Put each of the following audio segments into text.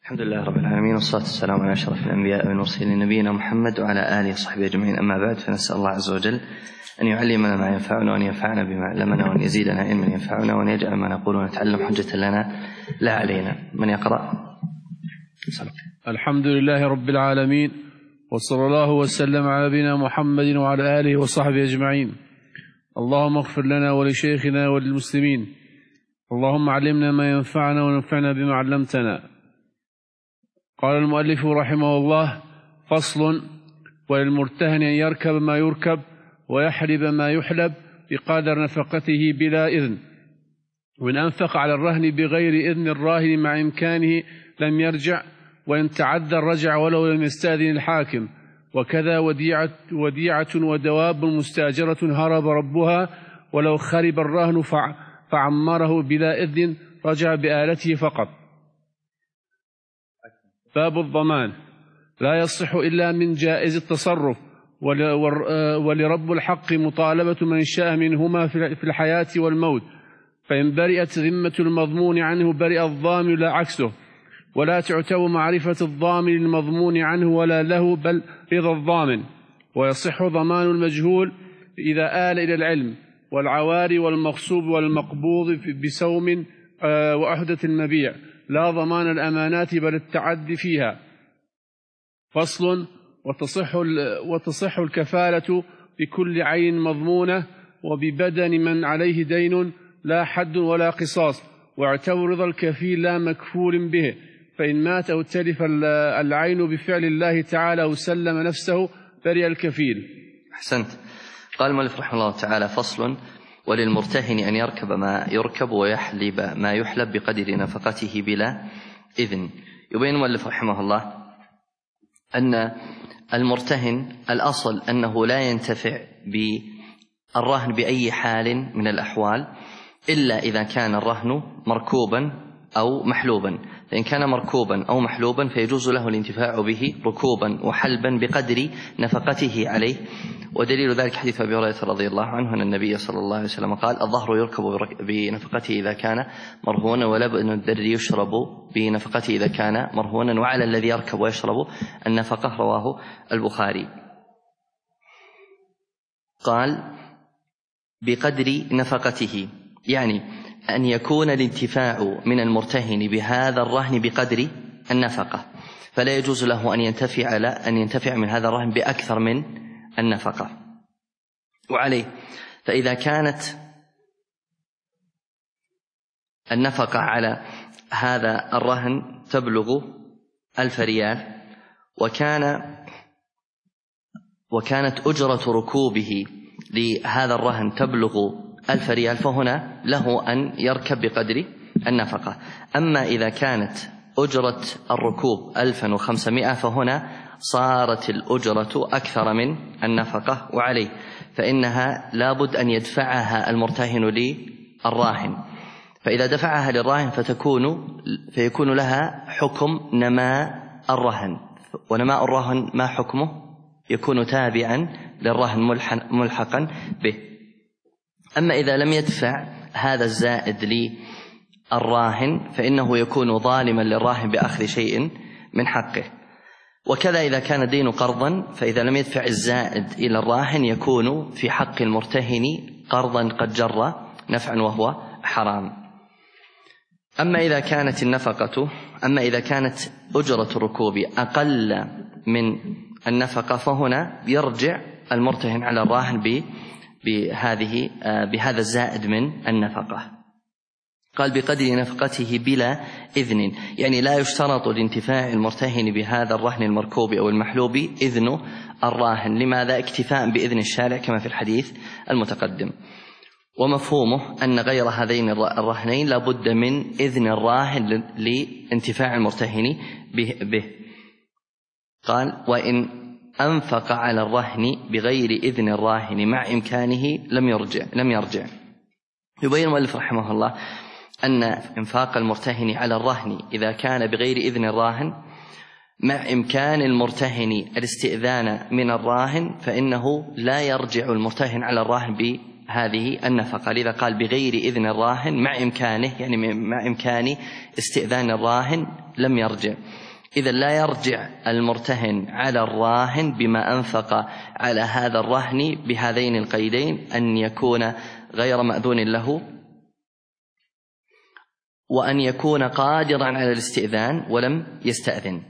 الحمد لله رب العالمين، والصلاة والسلام على أشرف الأنبياء والمرسلين نبينا محمد وعلى آله وصحبه أجمعين. أما بعد، فنسأل الله عز وجل أن يعلمنا ما ينفعنا وأن ينفعنا بما علمنا وأن يزيدنا علما ينفعنا وأن يجعل ما نقول ونتعلم حجة لنا لا علينا. من يقرأ؟ الحمد لله رب العالمين، وصلى الله وسلم على نبينا محمد وعلى آله وصحبه أجمعين. اللهم اغفر لنا ولشيخنا وللمسلمين. اللهم علمنا ما ينفعنا وننفعنا بما علمتنا. قال المؤلف رحمه الله: فصل: وللمرتهن أن يركب ما يركب ويحلب ما يحلب بقدر نفقته بلا إذن، وإن أنفق على الرهن بغير إذن الراهن مع إمكانه لم يرجع، وإن تعذر رجع ولو لم يستأذن الحاكم. وكذا وديعة ودواب مستأجرة هرب ربها، ولو خرب الرهن فعمره بلا إذن رجع بآلته فقط. باب الضمان: لا يصح إلا من جائز التصرف، ولرب الحق مطالبة من شاء منهما في الحياة والموت، فإن برئت ذمة المضمون عنه برئ الضامن لا عكسه، ولا تعتبر معرفة الضامن المضمون عنه ولا له، بل رضا الضامن. ويصح ضمان المجهول إذا آل إلى العلم، والعواري والمغصوب والمقبوض بسوم وأحدة المبيع، لا ضمان الأمانات بل التعدي فيها. فصل: وتصح الكفالة بكل عين مضمونة وببدن من عليه دين، لا حد ولا قصاص، واعتبر رضا الكفيل لا مكفول به، فإن مات أو تلف العين بفعل الله تعالى أو سلم نفسه برئ الكفيل. أحسنت. قال المؤلف رحمه الله تعالى: فصل: وللمرتهن أن يركب ما يركب ويحلب ما يحلب بقدر نفقته بلا إذن. يبين المؤلف رحمه الله أن المرتهن الأصل أنه لا ينتفع بالرهن بأي حال من الأحوال إلا إذا كان الرهن مركوبا أو محلوبا. فإن كان مركوبا أو محلوبا فيجوز له الانتفاع به ركوبا وحلبا بقدر نفقته عليه. ودليل ذلك حديث أبي هريرة رضي الله عنه أن النبي صلى الله عليه وسلم قال: الظهر يركب بنفقته إذا كان مرهونا، ولبن الدر يشرب بنفقته إذا كان مرهونا، وعلى الذي يركب ويشرب النفقة. رواه البخاري. قال: بقدر نفقته، يعني أن يكون الانتفاع من المرتهن بهذا الرهن بقدر النفقة، فلا يجوز له أن ينتفع من هذا الرهن بأكثر من النفقة. وعليه فإذا كانت النفقة على هذا الرهن تبلغ 1000 ريال، وكانت أجرة ركوبه لهذا الرهن تبلغ 1000 ريال، فهنا له أن يركب بقدر النفقة. أما إذا كانت أجرة الركوب 1500 فهنا صارت الأجرة أكثر من النفقة، وعليه فإنها لابد أن يدفعها المرتهن للراهن. فإذا دفعها للراهن فيكون لها حكم نماء الرهن، ونماء الرهن ما حكمه؟ يكون تابعا للرهن ملحقا به. أما إذا لم يدفع هذا الزائد للراهن فإنه يكون ظالما للراهن بأخذ شيء من حقه. وكذا إذا كان الدين قرضا، فإذا لم يدفع الزائد إلى الراهن يكون في حق المرتهن قرضا قد جر نفعا وهو حرام. أما إذا كانت أجرة الركوب أقل من النفقة فهنا يرجع المرتهن على الراهن بهذا الزائد من النفقة. قال: بقدر نفقته بلا إذن، يعني لا يشترط لانتفاع المرتهن بهذا الرهن المركوب أو المحلوب إذن الراهن. لماذا؟ اكتفاء بإذن الشارع كما في الحديث المتقدم. ومفهومه أن غير هذين الرهنين لابد من إذن الراهن لانتفاع المرتهن به. قال: وإن أنفق على الرهن بغير إذن الراهن مع إمكانه لم يرجع. يبين المؤلف رحمه الله أن إنفاق المرتهن على الرهن إذا كان بغير إذن الراهن مع إمكان المرتهن الاستئذان من الراهن فإنه لا يرجع المرتهن على الراهن هذه النفقة. لذا قال بغير إذن الراهن مع إمكانه، يعني مع إمكان استئذان الراهن لم يرجع. إذا لا يرجع المرتهن على الراهن بما أنفق على هذا الرهن بهذين القيدين: أن يكون غير مأذون له، وأن يكون قادرا على الاستئذان ولم يستأذن.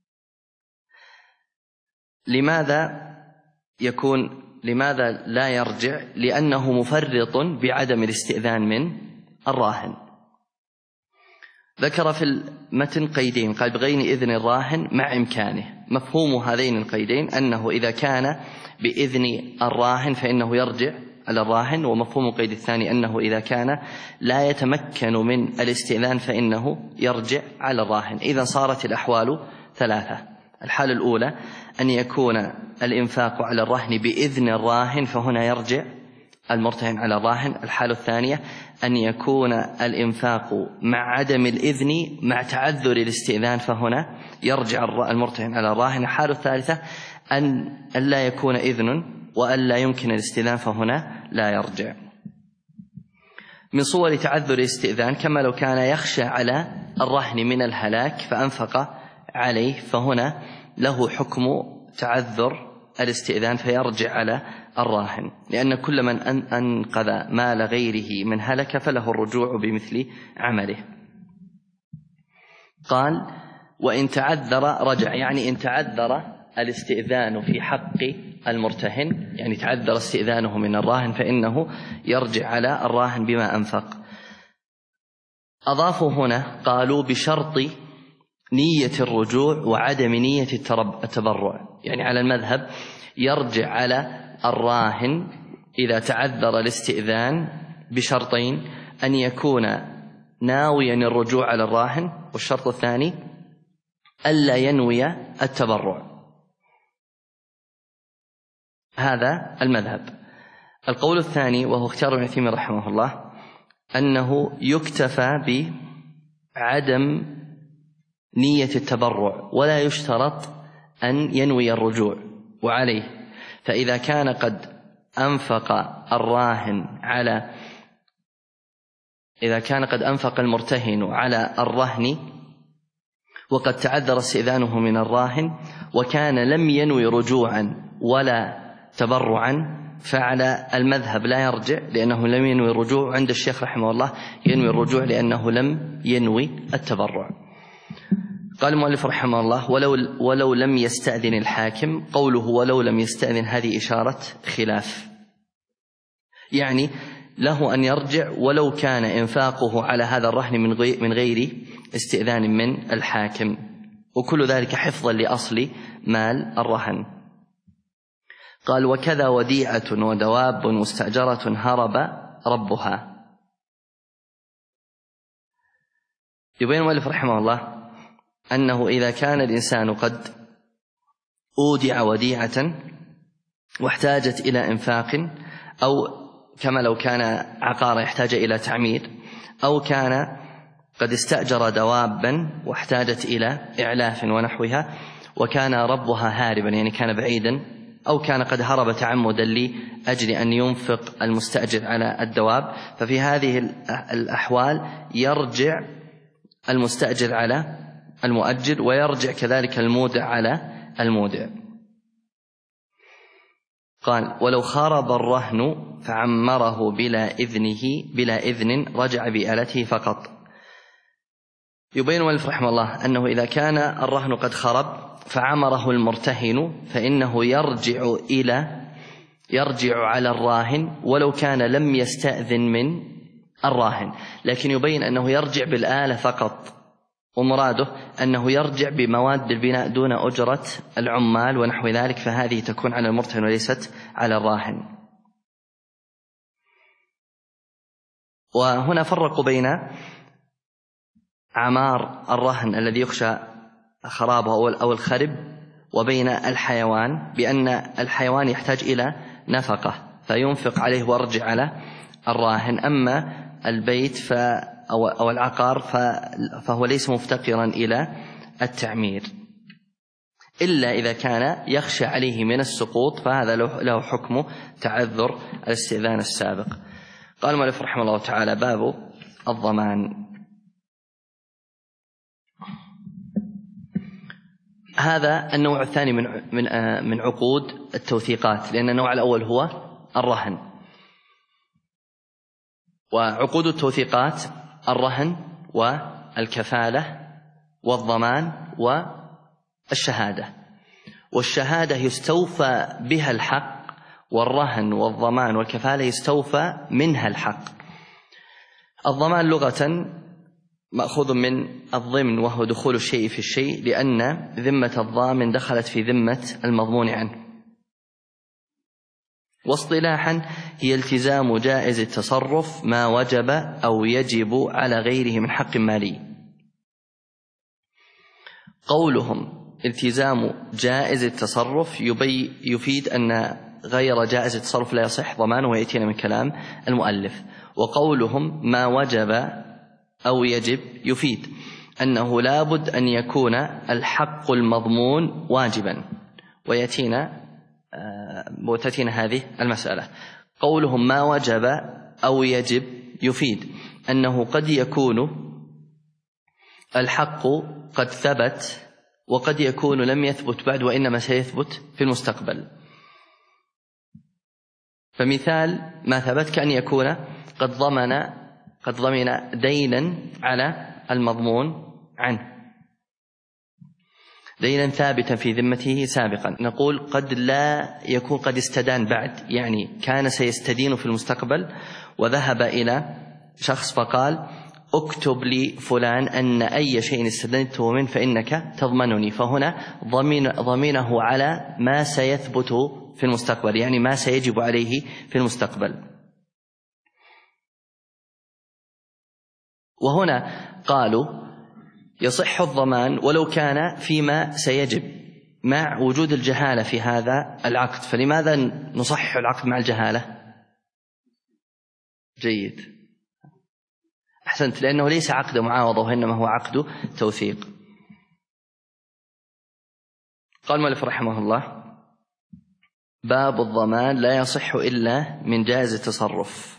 لماذا لا يرجع؟ لأنه مفرط بعدم الاستئذان من الراهن. ذكر في المتن قيدين، قال بغير إذن الراهن مع إمكانه. مفهوم هذين القيدين أنه إذا كان بإذن الراهن فإنه يرجع على الراهن، ومفهوم القيد الثاني أنه إذا كان لا يتمكن من الاستئذان فإنه يرجع على الراهن. إذا صارت الأحوال ثلاثة: الحالة الأولى أن يكون الإنفاق على الرهن بإذن الراهن فهنا يرجع المرتهن على الراهن. الحالة الثانية أن يكون الإنفاق مع عدم الإذن مع تعذر الاستئذان فهنا يرجع المرتهن على الراهن. الحالة الثالثة أن لا يكون إذن وأن لا يمكن الاستئذان فهنا لا يرجع. من صور تعذر الاستئذان كما لو كان يخشى على الرهن من الهلاك فأنفق عليه، فهنا له حكم تعذر الاستئذان فيرجع على الراهن، لأن كل من أنقذ مال غيره من هلك فله الرجوع بمثل عمله. قال وإن تعذر رجع، يعني إن تعذر الاستئذان في حق المرتهن، يعني تعذر استئذانه من الراهن فإنه يرجع على الراهن بما أنفق. أضافوا هنا قالوا بشرط نية الرجوع وعدم نية التبرع، يعني على المذهب يرجع على الراهن إذا تعذر الاستئذان بشرطين: أن يكون ناويا الرجوع على الراهن، والشرط الثاني ألا ينوي التبرع. هذا المذهب. القول الثاني وهو اختيار ابن عثيمين رحمه الله أنه يكتفى بعدم نية التبرع ولا يشترط أن ينوي الرجوع. وعليه فإذا كان قد أنفق الراهن إذا كان قد أنفق المرتهن على الرهن وقد تعذر استئذانه من الراهن وكان لم ينوي رجوعا ولا تبرعا، فعلى المذهب لا يرجع لأنه لم ينوي الرجوع. عند الشيخ رحمه الله ينوي الرجوع لأنه لم ينوي التبرع. قال المؤلف رحمه الله ولو لم يستأذن الحاكم. قوله ولو لم يستأذن هذه إشارة خلاف، يعني له أن يرجع ولو كان إنفاقه على هذا الرهن من غير استئذان من الحاكم، وكل ذلك حفظا لأصل مال الرهن. قال وكذا وديعة ودواب مستأجرة هرب ربها. يبين المؤلف رحمه الله أنه إذا كان الإنسان قد أودع وديعة واحتاجت إلى إنفاق، أو كما لو كان عقار يحتاج إلى تعمير، أو كان قد استأجر دوابا واحتاجت إلى إعلاف ونحوها وكان ربها هاربا، يعني كان بعيدا، أو كان قد هرب تعمدا لأجل أن ينفق المستأجر على الدواب، ففي هذه الأحوال يرجع المستأجر على المؤجر ويرجع كذلك المودع على المودع. قال ولو خرب الرهن فعمره بلا إذن رجع بآلته فقط. يبين المؤلف رحمه الله أنه إذا كان الرهن قد خرب فعمره المرتهن فإنه يرجع على الراهن ولو كان لم يستأذن من الراهن، لكن يبين أنه يرجع بالآلة فقط، ومراده أنه يرجع بمواد البناء دون أجرة العمال ونحو ذلك، فهذه تكون على المرتهن وليست على الراهن. وهنا فرقوا بين عمار الرهن الذي يخشى خرابه أو الخرب وبين الحيوان، بأن الحيوان يحتاج إلى نفقة فينفق عليه ويرجع على الراهن، أما البيت أو العقار فهو ليس مفتقرا إلى التعمير. إلا إذا كان يخشى عليه من السقوط، فهذا له حكم تعذر الاستئذان السابق. قال المؤلف رحمه الله تعالى: باب الضمان. هذا النوع الثاني من عقود التوثيقات، لأن النوع الأول هو الرهن. وعقود التوثيقات الرهن والكفالة والضمان والشهادة. والشهادة يستوفى بها الحق، والرهن والضمان والكفالة يستوفى منها الحق. الضمان لغة مأخوذ من الضمن، وهو دخول الشيء في الشيء، لأن ذمة الضامن دخلت في ذمة المضمون عنه. واصطلاحا هي التزام جائز التصرف ما وجب أو يجب على غيره من حق مالي. قولهم التزام جائز التصرف يفيد أن غير جائز التصرف لا يصح ضمانه، ويأتينا من كلام المؤلف. وقولهم ما وجب أو يجب يفيد أنه لابد أن يكون الحق المضمون واجبا، وتأتينا هذه المسألة. قولهم ما وجب أو يجب يفيد أنه قد يكون الحق قد ثبت، وقد يكون لم يثبت بعد وإنما سيثبت في المستقبل. فمثال ما ثبت كأن يكون قد ضمن دينا على المضمون عنه، دينا ثابتا في ذمته سابقا. نقول قد لا يكون قد استدان بعد، يعني كان سيستدين في المستقبل، وذهب إلى شخص فقال: اكتب لي فلان أن أي شيء استدنته منه فإنك تضمنني. فهنا ضمنه على ما سيثبت في المستقبل، يعني ما سيجب عليه في المستقبل. وهنا قالوا يصح الضمان ولو كان فيما سيجب مع وجود الجهالة في هذا العقد. فلماذا نصحح العقد مع الجهالة؟ جيد، أحسنت، لأنه ليس عقد معاوضة وإنما هو عقد توثيق. قال المؤلف رحمه الله: باب الضمان لا يصح إلا من جائز التصرف.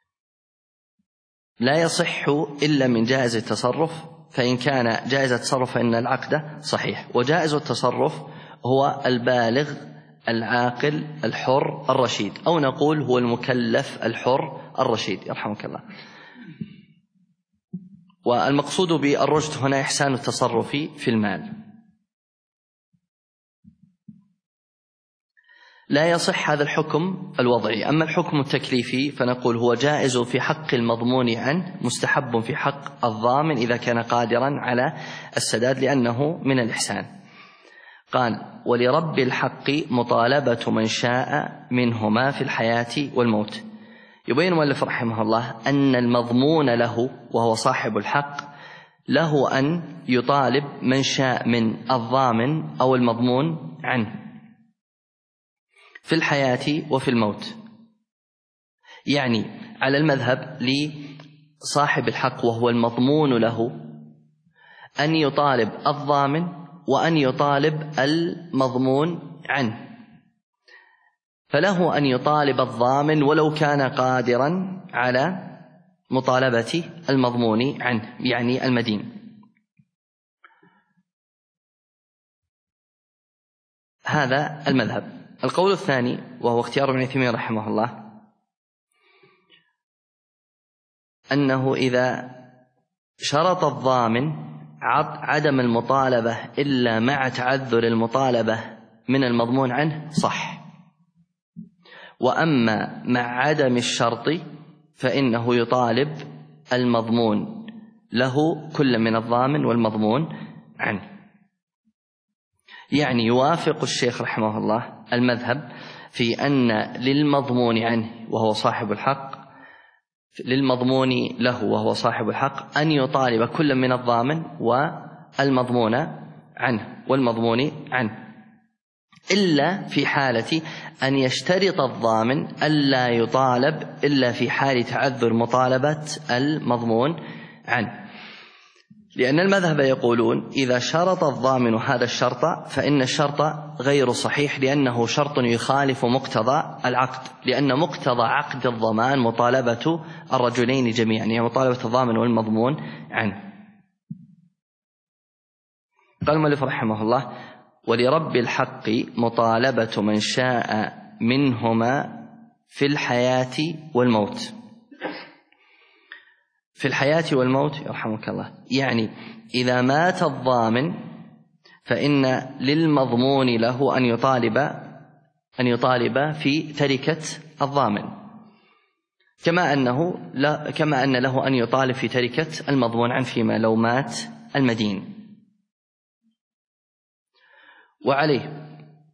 لا يصح إلا من جائز التصرف، فإن كان جائز التصرف فإن العقد صحيح. وجائز التصرف هو البالغ العاقل الحر الرشيد، أو نقول هو المكلف الحر الرشيد يرحمك الله. والمقصود بالرشد هنا إحسان التصرف في المال. لا يصح هذا الحكم الوضعي. أما الحكم التكليفي فنقول هو جائز في حق المضمون عنه، مستحب في حق الضامن إذا كان قادرا على السداد، لأنه من الإحسان. قال: ولرب الحق مطالبة من شاء منهما في الحياة والموت. يبين المؤلف رحمه الله أن المضمون له وهو صاحب الحق له أن يطالب من شاء من الضامن أو المضمون عنه في الحياة وفي الموت. يعني على المذهب لصاحب الحق وهو المضمون له أن يطالب الضامن وأن يطالب المضمون عنه. فله أن يطالب الضامن ولو كان قادرا على مطالبة المضمون عنه، يعني المدين. هذا المذهب. القول الثاني وهو اختيار ابن تيمية رحمه الله أنه إذا شرط الضامن عدم المطالبة إلا مع تعذر المطالبة من المضمون عنه صح. وأما مع عدم الشرط فإنه يطالب المضمون له كل من الضامن والمضمون عنه. يعني يوافق الشيخ رحمه الله المذهب في أن للمضمون عنه وهو صاحب الحق، للمضمون له وهو صاحب الحق، أن يطالب كل من الضامن والمضمون عنه والمضمون عنه، إلا في حالة أن يشترط الضامن ألا يطالب إلا في حال تعذر مطالبة المضمون عنه. لأن المذهب يقولون إذا شرط الضامن هذا الشرط فإن الشرط غير صحيح، لأنه شرط يخالف مقتضى العقد، لأن مقتضى عقد الضمان مطالبة الرجلين جميعا، يعني مطالبة الضامن والمضمون عنه. قال المؤلف رحمه الله: ولرب الحق مطالبة من شاء منهما في الحياة والموت. في الحياة والموت يرحمك الله، يعني إذا مات الضامن فإن للمضمون له أن يطالب في تركة الضامن، كما أن له أن يطالب في تركة المضمون عنه فيما لو مات المدين. وعليه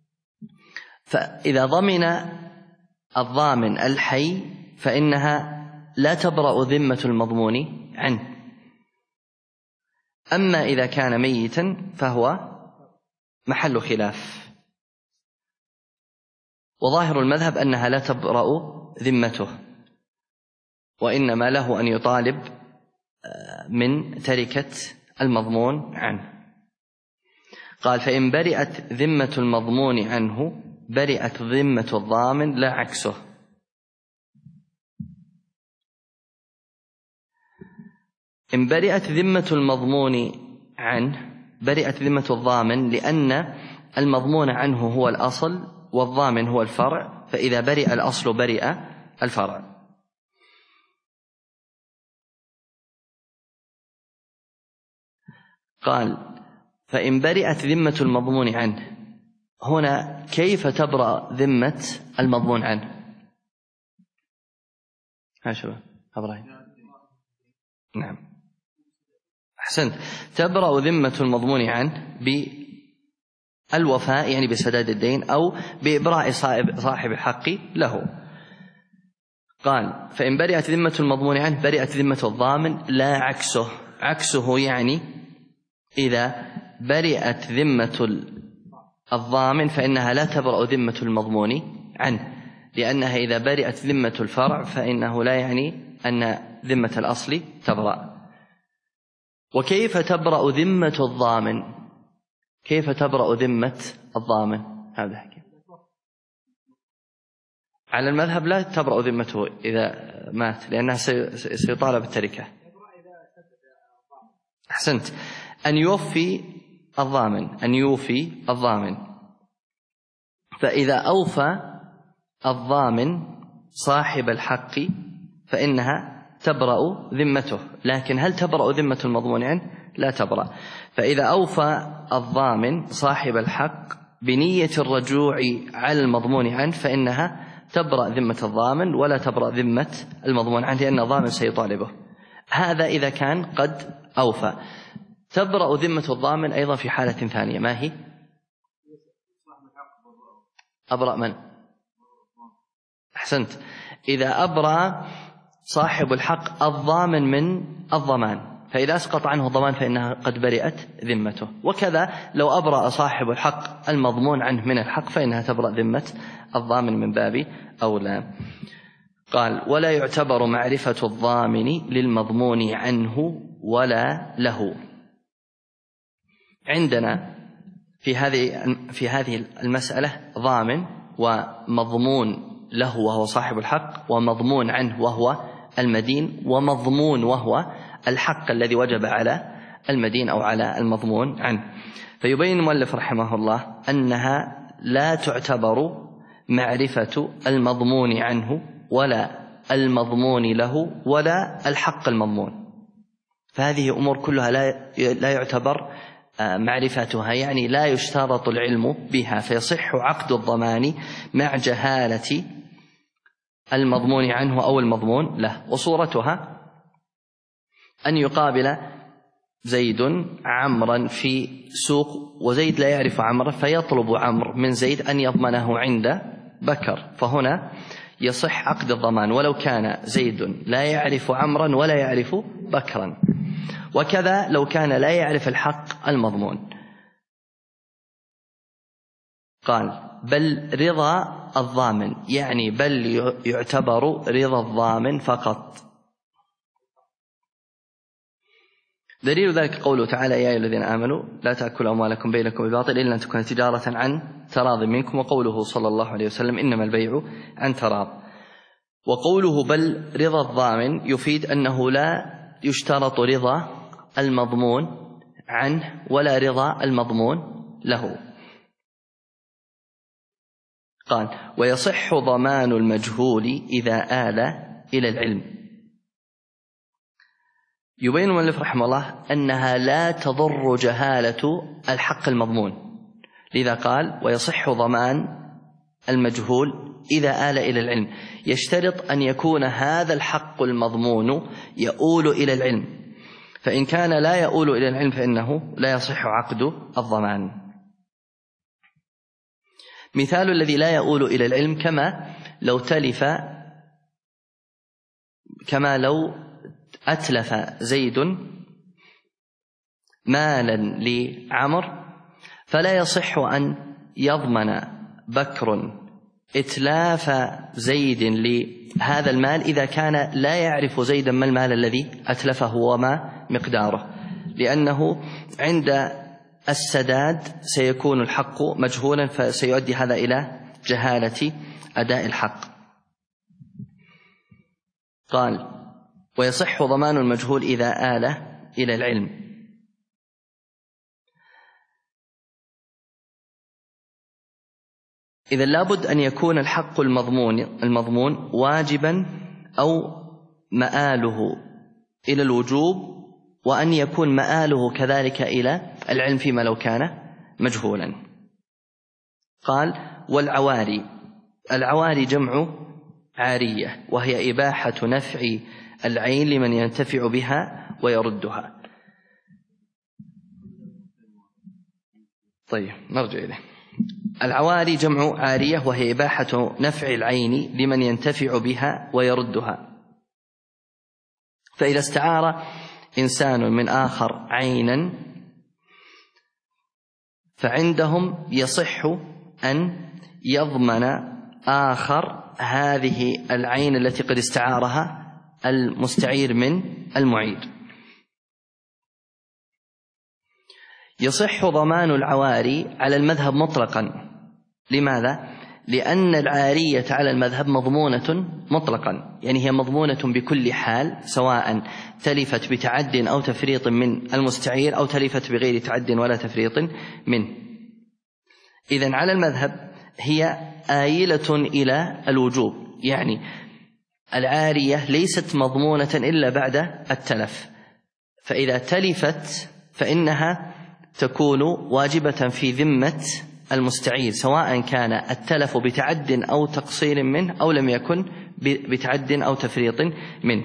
فإذا ضمن الضامن الحي فإنها لا تبرأ ذمة المضمون عنه، أما إذا كان ميتا فهو محل خلاف، وظاهر المذهب أنها لا تبرأ ذمته، وإنما له أن يطالب من تركة المضمون عنه. قال: فإن برئت ذمة المضمون عنه برئت ذمة الضامن لا عكسه. إن برئت ذمة المضمون عنه برئت ذمة الضامن، لأن المضمون عنه هو الأصل والضامن هو الفرع، فإذا برئ الأصل برئ الفرع. قال: فإن برئت ذمة المضمون عنه، هنا كيف تبرأ ذمة المضمون عنه؟ ها شباب أبراهيم؟ نعم أحسنت. تبرأ ذمة المضمون عنه بالوفاء، يعني بسداد الدين، أو بإبراء صاحب الحق له. قال: فإن برئت ذمة المضمون عنه برئت ذمة الضامن لا عكسه. عكسه يعني إذا برئت ذمة الضامن فإنها لا تبرأ ذمة المضمون عنه، لأنها إذا برئت ذمة الفرع فإنه لا يعني أن ذمة الأصل تبرأ. وكيف تبرأ ذمة الضامن؟ كيف تبرأ ذمة الضامن؟ هذا حكي. على المذهب لا تبرأ ذمته إذا مات، لأنها سيطالب بالتركة. أحسنت. أن يوفي الضامن، فإذا أوفى الضامن صاحب الحق فإنها تبرأ ذمته، لكن هل تبرأ ذمة المضمون عنه؟ لا تبرأ. فإذا أوفى الضامن صاحب الحق بنية الرجوع على المضمون عنه فإنها تبرأ ذمة الضامن ولا تبرأ ذمة المضمون عنه، لأن الضامن سيطالبه. هذا إذا كان قد أوفى. تبرأ ذمة الضامن أيضا في حالة ثانية، ما هي؟ أبرأ من؟ أحسنت. إذا أبرأ صاحب الحق الضامن من الضمان، فإذا أسقط عنه الضمان فإنها قد برئت ذمته. وكذا لو أبرأ صاحب الحق المضمون عنه من الحق فإنها تبرأ ذمة الضامن من باب أولى. قال: ولا يعتبر معرفة الضامن للمضمون عنه ولا له. عندنا في هذه المسألة ضامن ومضمون له وهو صاحب الحق، ومضمون عنه وهو المدين، ومضمون وهو الحق الذي وجب على المدين أو على المضمون عنه. فيبين المؤلف رحمه الله أنها لا تعتبر معرفة المضمون عنه ولا المضمون له ولا الحق المضمون، فهذه أمور كلها لا يعتبر معرفتها، يعني لا يشترط العلم بها، فيصح عقد الضمان مع جهالة المضمون عنه أو المضمون له. وصورتها أن يقابل زيد عمرا في سوق، وزيد لا يعرف عمرا، فيطلب عمرو من زيد أن يضمنه عند بكر، فهنا يصح عقد الضمان ولو كان زيد لا يعرف عمرا ولا يعرف بكرا. وكذا لو كان لا يعرف الحق المضمون. قال: بل رضا الضامن، يعني بل يعتبر رضا الضامن فقط. دليل ذلك قوله تعالى: يا أيها الذين آمنوا لا تأكلوا أموالكم بينكم بالباطل إلا أن تكون تجارة عن تراض منكم، وقوله صلى الله عليه وسلم: إنما البيع عن تراض. وقوله بل رضا الضامن يفيد أنه لا يشترط رضا المضمون عنه ولا رضا المضمون له. قال: ويصح ضمان المجهول إذا آل إلى العلم. يبين المؤلف رحمه الله أنها لا تضر جهالة الحق المضمون، لذا قال: ويصح ضمان المجهول إذا آل إلى العلم. يشترط أن يكون هذا الحق المضمون يؤول إلى العلم، فإن كان لا يؤول إلى العلم فإنه لا يصح عقد الضمان. مثال الذي لا يؤول إلى العلم كما لو أتلف زيد مالا لعمر، فلا يصح أن يضمن بكر إتلاف زيد لهذا المال إذا كان لا يعرف زيدا ما المال الذي أتلفه وما مقداره، لأنه عند السداد سيكون الحق مجهولا، فسيؤدي هذا إلى جهالة أداء الحق. قال: ويصح ضمان المجهول إذا آل إلى العلم. إذا لابد أن يكون الحق المضمون واجبا أو مآله إلى الوجوب، وأن يكون مآله كذلك إلى العلم فيما لو كان مجهولا. قال: العواري جمع عارية، وهي إباحة نفع العين لمن ينتفع بها ويردها. طيب نرجع إليه. العواري جمع عارية، وهي إباحة نفع العين لمن ينتفع بها ويردها. فإذا استعار إنسان من آخر عينا فعندهم يصح أن يضمن آخر هذه العين التي قد استعارها المستعير من المعير. يصح ضمان العواري على المذهب مطلقا. لماذا؟ لأن العارية على المذهب مضمونة مطلقا، يعني هي مضمونة بكل حال، سواء تلفت بتعد أو تفريط من المستعير أو تلفت بغير تعد ولا تفريط منه. إذن على المذهب هي آيلة إلى الوجوب، يعني العارية ليست مضمونة إلا بعد التلف، فإذا تلفت فإنها تكون واجبة في ذمة المستعير، سواء كان التلف بتعد أو تقصير منه أو لم يكن بتعد أو تفريط منه.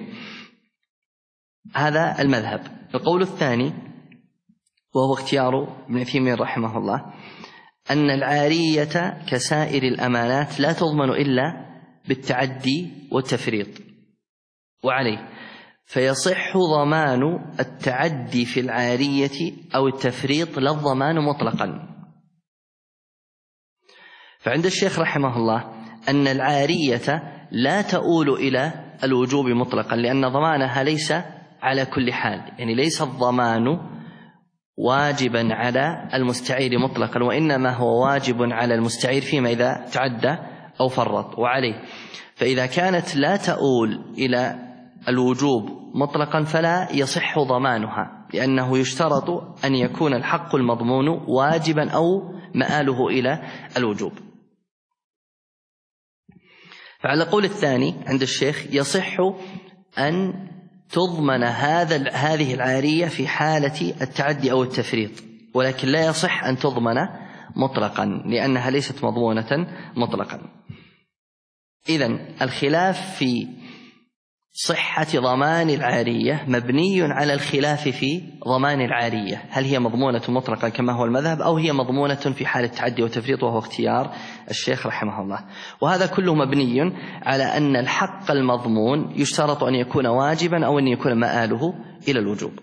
هذا المذهب. القول الثاني وهو اختيار ابن عثيمين رحمه الله، أن العارية كسائر الأمانات لا تضمن إلا بالتعدي والتفريط، وعليه فيصح ضمان التعدي في العارية أو التفريط لا الضمان مطلقا. فعند الشيخ رحمه الله أن العارية لا تؤول إلى الوجوب مطلقا، لأن ضمانها ليس على كل حال، يعني ليس الضمان واجبا على المستعير مطلقا، وإنما هو واجب على المستعير فيما إذا تعدى أو فرط، وعليه فإذا كانت لا تؤول إلى الوجوب مطلقا فلا يصح ضمانها، لأنه يشترط أن يكون الحق المضمون واجبا أو مآله إلى الوجوب. فعلى القول الثاني عند الشيخ يصح أن تضمن هذه العارية في حالة التعدي أو التفريط، ولكن لا يصح أن تضمن مطلقا لأنها ليست مضمونة مطلقا. إذن الخلاف في صحة ضمان العارية مبني على الخلاف في ضمان العارية، هل هي مضمونة مطلقا كما هو المذهب أو هي مضمونة في حالة التعدي والتفريط، وهو اختيار الشيخ رحمه الله. وهذا كله مبني على أن الحق المضمون يشترط أن يكون واجبا أو أن يكون مآله إلى الوجوب.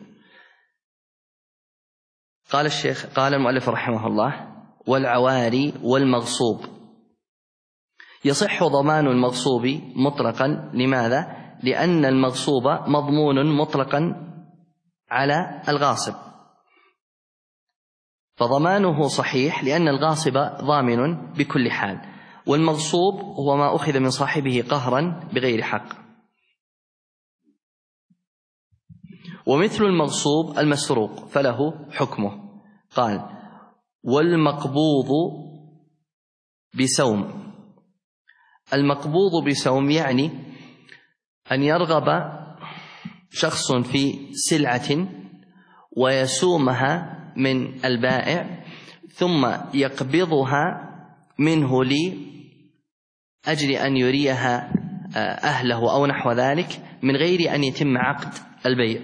قال المؤلف رحمه الله: والعواري والمغصوب. يصح ضمان المغصوب مطلقا. لماذا؟ لأن المغصوب مضمون مطلقا على الغاصب، فضمانه صحيح لأن الغاصب ضامن بكل حال، والمغصوب هو ما أخذ من صاحبه قهرا بغير حق. ومثل المغصوب المسروق فله حكمه. قال: والمقبوض بسوم. المقبوض بسوم يعني أن يرغب شخص في سلعة ويسومها من البائع ثم يقبضها منه لأجل أن يريها أهله أو نحو ذلك من غير أن يتم عقد البيع،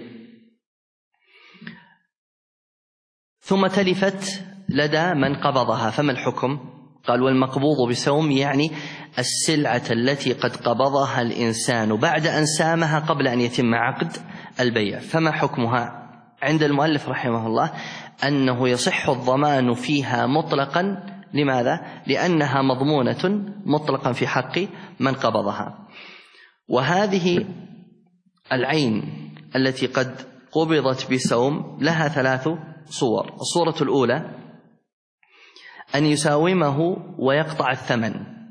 ثم تلفت لدى من قبضها، فما الحكم؟ قال: والمقبوض بسوم يعني السلعة التي قد قبضها الإنسان بعد أن سامها قبل أن يتم عقد البيع، فما حكمها؟ عند المؤلف رحمه الله أنه يصح الضمان فيها مطلقا. لماذا؟ لأنها مضمونة مطلقا في حق من قبضها. وهذه العين التي قد قبضت بسوم لها 3 صور. الصورة الأولى أن يساومه ويقطع الثمن،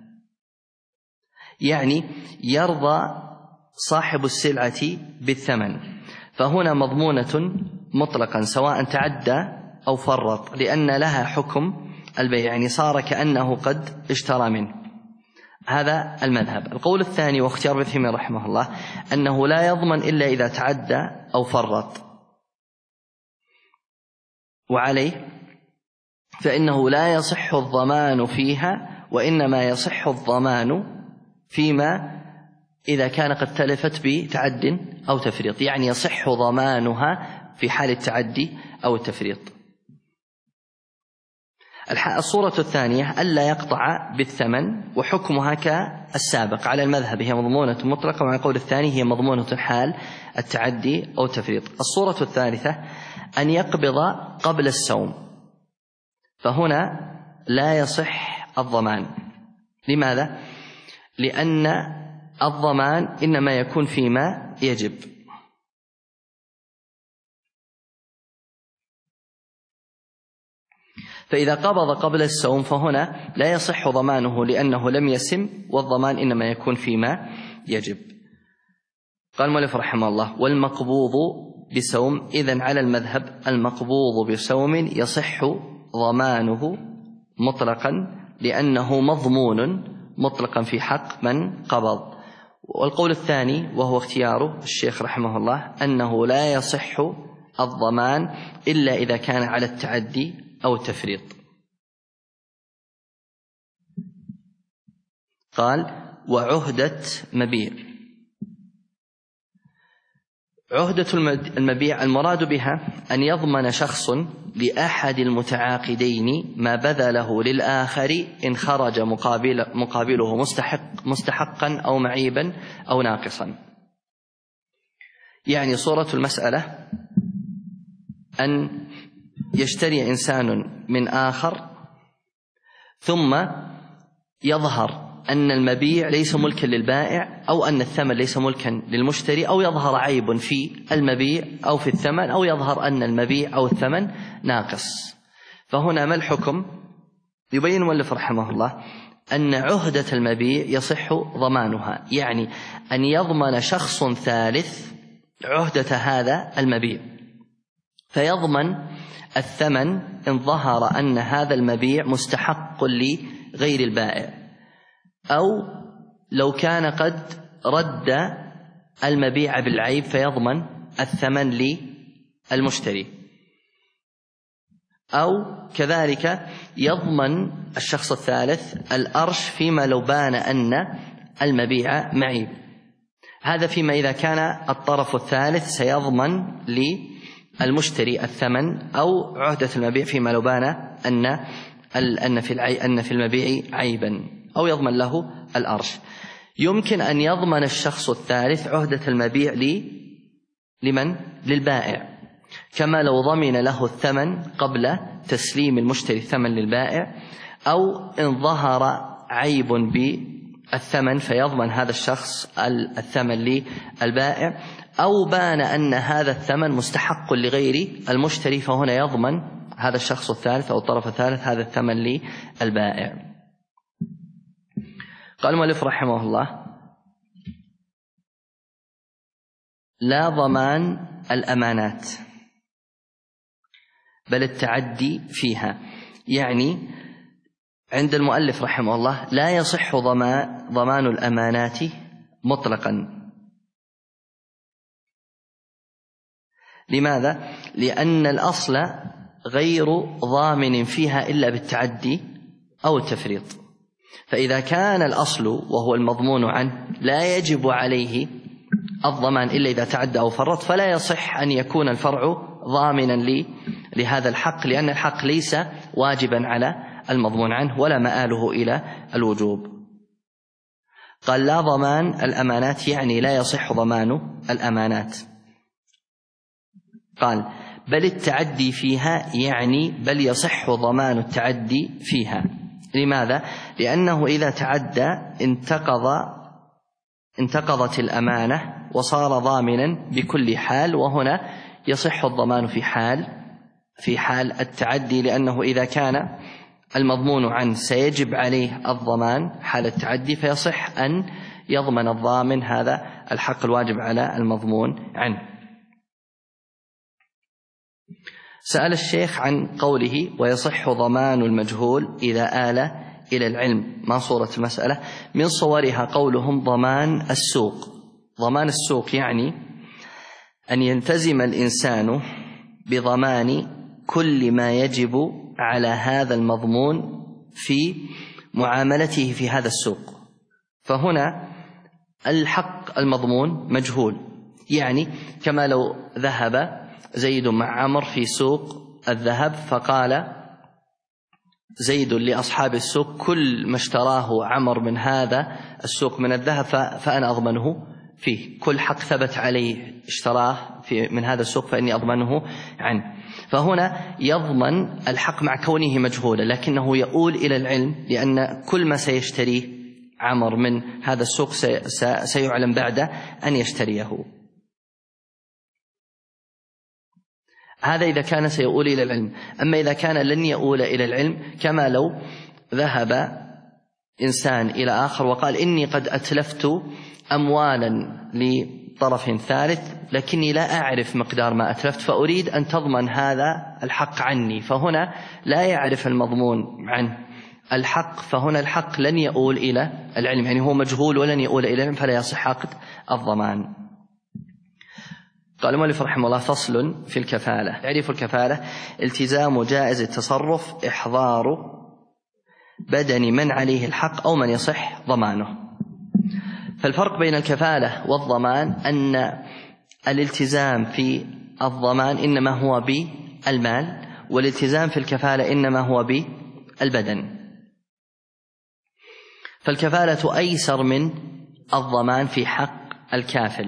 يعني يرضى صاحب السلعة بالثمن، فهنا مضمونة مطلقا سواء تعدى أو فرط، لأن لها حكم البيع، يعني صار كأنه قد اشترى منه. هذا المذهب. القول الثاني واختيار ابن تيمية رحمه الله أنه لا يضمن إلا إذا تعدى أو فرط، وعليه فإنه لا يصح الضمان فيها، وإنما يصح الضمان فيما إذا كان قد تلفت بتعد أو تفريط، يعني يصح ضمانها في حال التعدي أو التفريط. الصورة الثانية ألا يقطع بالثمن، وحكمها كالسابق على المذهب، هي مضمونة مطلقة، وعلى القول الثاني هي مضمونة حال التعدي أو التفريط. الصورة الثالثة أن يقبض قبل السوم، فهنا لا يصح الضمان. لماذا؟ لأن الضمان إنما يكون فيما يجب. فإذا قبض قبل السوم فهنا لا يصح ضمانه لأنه لم يسم، والضمان إنما يكون فيما يجب. قال المؤلف رحمه الله: والمقبوض بسوم. إذن على المذهب المقبوض بسوم يصح ضمانه مطلقا لأنه مضمون مطلقا في حق من قبض. والقول الثاني وهو اختياره الشيخ رحمه الله أنه لا يصح الضمان إلا إذا كان على التعدي أو التفريط. قال: وعهدة مبيع. عهدة المبيع المراد بها أن يضمن شخص لأحد المتعاقدين ما بذله للآخر إن خرج مقابله مستحقا أو معيبا أو ناقصا. يعني صورة المسألة أن يشتري إنسان من آخر ثم يظهر أن المبيع ليس ملكا للبائع، أو أن الثمن ليس ملكا للمشتري، أو يظهر عيب في المبيع أو في الثمن، أو يظهر أن المبيع أو الثمن ناقص. فهنا ما الحكم؟ يبين المؤلف رحمه الله أن عهدة المبيع يصح ضمانها، يعني أن يضمن شخص ثالث عهدة هذا المبيع، فيضمن الثمن إن ظهر أن هذا المبيع مستحق لغير البائع، أو لو كان قد رد المبيع بالعيب فيضمن الثمن للمشتري، أو كذلك يضمن الشخص الثالث الأرش فيما لو بان أن المبيع معيب. هذا فيما إذا كان الطرف الثالث سيضمن للمشتري الثمن أو عهدة المبيع فيما لو بان أن في المبيع عيبا، أو يضمن له الأرش. يمكن أن يضمن الشخص الثالث عهدة المبيع لمن؟ للبائع، كما لو ضمن له الثمن قبل تسليم المشتري الثمن للبائع، أو إن ظهر عيب بالثمن فيضمن هذا الشخص الثمن للبائع، أو بان أن هذا الثمن مستحق لغير المشتري، فهنا يضمن هذا الشخص الثالث أو الطرف الثالث هذا الثمن للبائع. قال المؤلف رحمه الله: لا ضمان الأمانات بل التعدي فيها. يعني عند المؤلف رحمه الله لا يصح ضمان الأمانات مطلقا. لماذا؟ لأن الأصل غير ضامن فيها إلا بالتعدي أو التفريط. فإذا كان الأصل وهو المضمون عنه لا يجب عليه الضمان إلا إذا تعدى أو فرط، فلا يصح أن يكون الفرع ضامنا لهذا الحق، لأن الحق ليس واجبا على المضمون عنه ولا مآله إلى الوجوب. قال: لا ضمان الأمانات، يعني لا يصح ضمان الأمانات. قال: بل التعدي فيها، يعني بل يصح ضمان التعدي فيها. لماذا؟ لأنه إذا تعدى انتقضت الأمانة وصار ضامنا بكل حال، وهنا يصح الضمان في حال التعدي، لأنه إذا كان المضمون عنه سيجب عليه الضمان حال التعدي، فيصح أن يضمن الضامن هذا الحق الواجب على المضمون عنه. سأل الشيخ عن قوله: ويصح ضمان المجهول إذا آل إلى العلم، ما صورة المسألة؟ من صورها قولهم ضمان السوق. ضمان السوق يعني أن يلتزم الإنسان بضمان كل ما يجب على هذا المضمون في معاملته في هذا السوق. فهنا الحق المضمون مجهول، يعني كما لو ذهب زيد مع عمرو في سوق الذهب، فقال زيد لأصحاب السوق: كل ما اشتراه عمرو من هذا السوق من الذهب فأنا أضمنه فيه، كل حق ثبت عليه اشتراه من هذا السوق فإني أضمنه عنه. فهنا يضمن الحق مع كونه مجهولا، لكنه يؤول إلى العلم، لأن كل ما سيشتريه عمرو من هذا السوق سيعلم بعد أن يشتريه. هذا إذا كان سيؤول إلى العلم. أما إذا كان لن يؤول إلى العلم، كما لو ذهب إنسان إلى آخر وقال: إني قد أتلفت أموالا لطرف ثالث، لكني لا أعرف مقدار ما أتلفت، فأريد أن تضمن هذا الحق عني. فهنا لا يعرف المضمون عنه الحق، فهنا الحق لن يؤول إلى العلم، يعني هو مجهول ولن يؤول إلى العلم، فلا يصح عقد الضمان. قال المؤلف رحمه الله: فصل في الكفالة. تعريف الكفالة: التزام جائز التصرف، إحضار بدن من عليه الحق أو من يصح ضمانه. فالفرق بين الكفالة والضمان أن الالتزام في الضمان إنما هو بالمال، والالتزام في الكفالة إنما هو بالبدن. فالكفالة أيسر من الضمان في حق الكافل،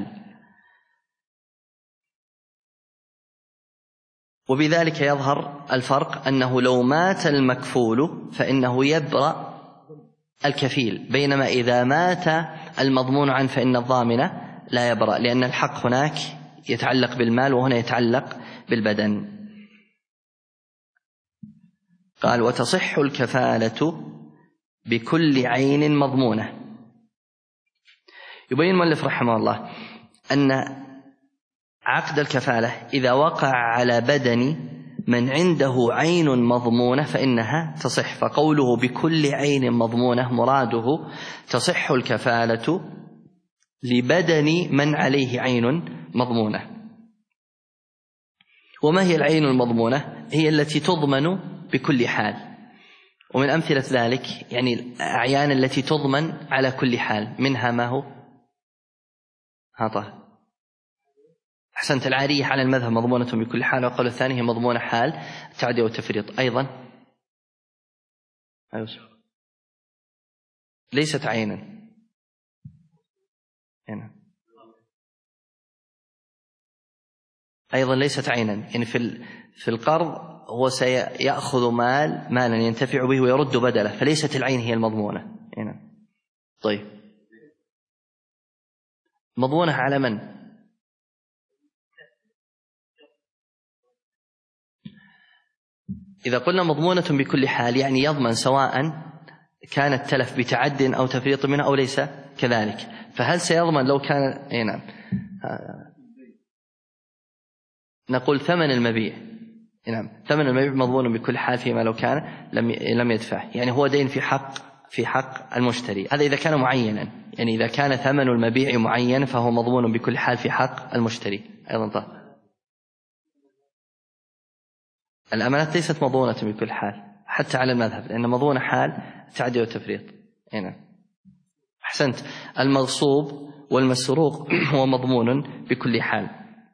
وبذلك يظهر الفرق، أنه لو مات المكفول فإنه يبرأ الكفيل، بينما إذا مات المضمون عنه فإن الضامن لا يبرأ، لأن الحق هناك يتعلق بالمال وهنا يتعلق بالبدن. قال: وتصح الكفالة بكل عين مضمونة. يبين المؤلف رحمه الله أن عقد الكفالة إذا وقع على بدن من عنده عين مضمونة فإنها تصح. فقوله بكل عين مضمونة مراده تصح الكفالة لبدن من عليه عين مضمونة. وما هي العين المضمونة؟ هي التي تضمن بكل حال. ومن أمثلة ذلك يعني الأعيان التي تضمن على كل حال، منها ما هو هذا أحسنت، العارية على المذهب مضمونة بكل حال، وقال الثاني هي مضمونة حال التعدي والتفريط. أيضا ليست عينا هنا. أيضا ليست عينا، يعني في القرض هو سيأخذ مالا ينتفع به ويرد بدله، فليست العين هي المضمونة هنا. طيب، مضمونة على من؟ إذا قلنا مضمونة بكل حال يعني يضمن سواء كان التلف بتعد أو تفريط منه أو ليس كذلك. فهل سيضمن لو كان نعم نقول ثمن المبيع، نعم ثمن المبيع مضمون بكل حال فيما لو كان لم يدفع، يعني هو دين في حق المشتري. هذا إذا كان معينا، يعني إذا كان ثمن المبيع معين فهو مضمون بكل حال في حق المشتري. أيضا الأمانات ليست مضمونة بكل حال حتى على المذهب، لأن مضمون حال تعدي وتفريط. نعم أحسنت. المغصوب والمسروق هو مضمون بكل حال.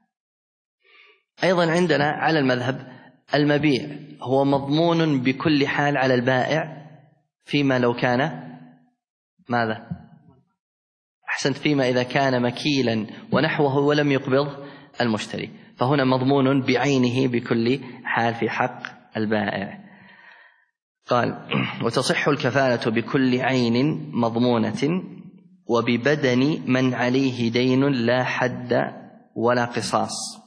أيضا عندنا على المذهب المبيع هو مضمون بكل حال على البائع فيما لو كان ماذا؟ أحسنت، فيما إذا كان مكيلا ونحوه ولم يقبض المشتري، فهنا مضمون بعينه بكل حال في حق البائع. قال وتصح الكفالة بكل عين مضمونة وببدن من عليه دين لا حد ولا قصاص.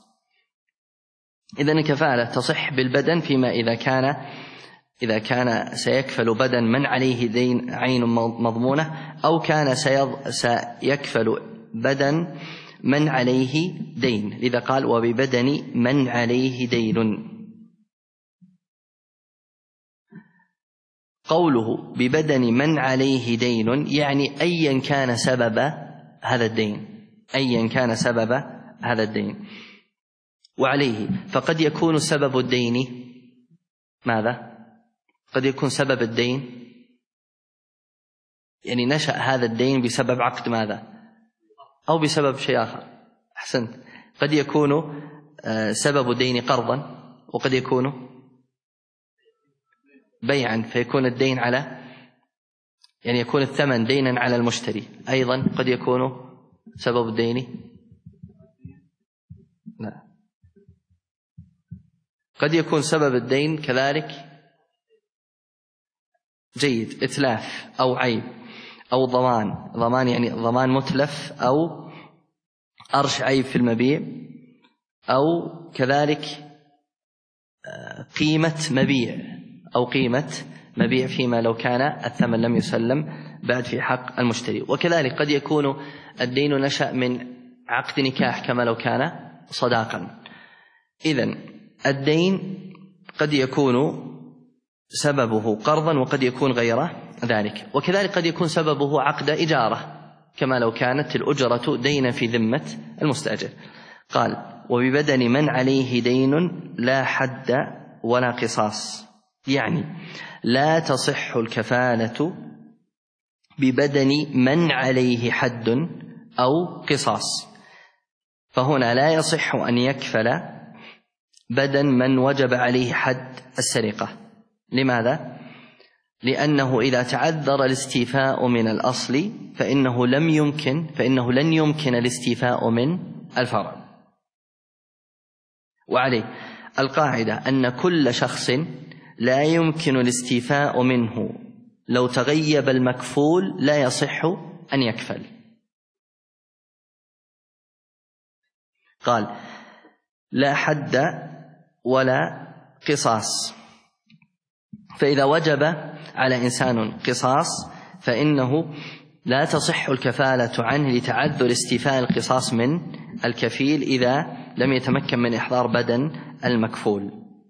إذن الكفالة تصح بالبدن فيما إذا كان سيكفل بدن من عليه دين عين مضمونة، أو كان سيكفل بدن من عليه دين، لذا قال وببدن من عليه دين. قوله ببدن من عليه دين يعني أيا كان سبب هذا الدين، وعليه. فقد يكون سبب الدين ماذا؟ قد يكون سبب الدين يعني نشأ هذا الدين بسبب عقد ماذا؟ أو بسبب شيء آخر. أحسنت. قد يكون سبب الدين قرضا، وقد يكون بيعا فيكون الدين يعني يكون الثمن دينا على المشتري. أيضا قد يكون سبب الدين لا، قد يكون سبب الدين كذلك جيد إتلاف أو عيب أو ضمان يعني ضمان متلف أو أرش عيب في المبيع، أو كذلك قيمة مبيع فيما لو كان الثمن لم يسلم بعد في حق المشتري. وكذلك قد يكون الدين نشأ من عقد نكاح كما لو كان صداقا. إذن الدين قد يكون سببه قرضا وقد يكون غير ذلك، وكذلك قد يكون سببه عقد إجارة كما لو كانت الأجرة دينا في ذمة المستأجر. قال وببدن من عليه دين لا حد ولا قصاص، يعني لا تصح الكفالة ببدن من عليه حد أو قصاص. فهنا لا يصح أن يكفل بدن من وجب عليه حد السرقة. لماذا؟ لأنه إذا تعذر الاستيفاء من الأصل فإنه لن يمكن الاستيفاء من الفرع. وعليه القاعدة أن كل شخص لا يمكن الاستيفاء منه لو تغيب المكفول لا يصح أن يكفل. قال لا حد ولا قصاص، فإذا وجب على إنسان قصاص فإنه لا تصح الكفالة عنه لتعذر استيفاء القصاص من الكفيل إذا لم يتمكن من إحضار بدن المكفول.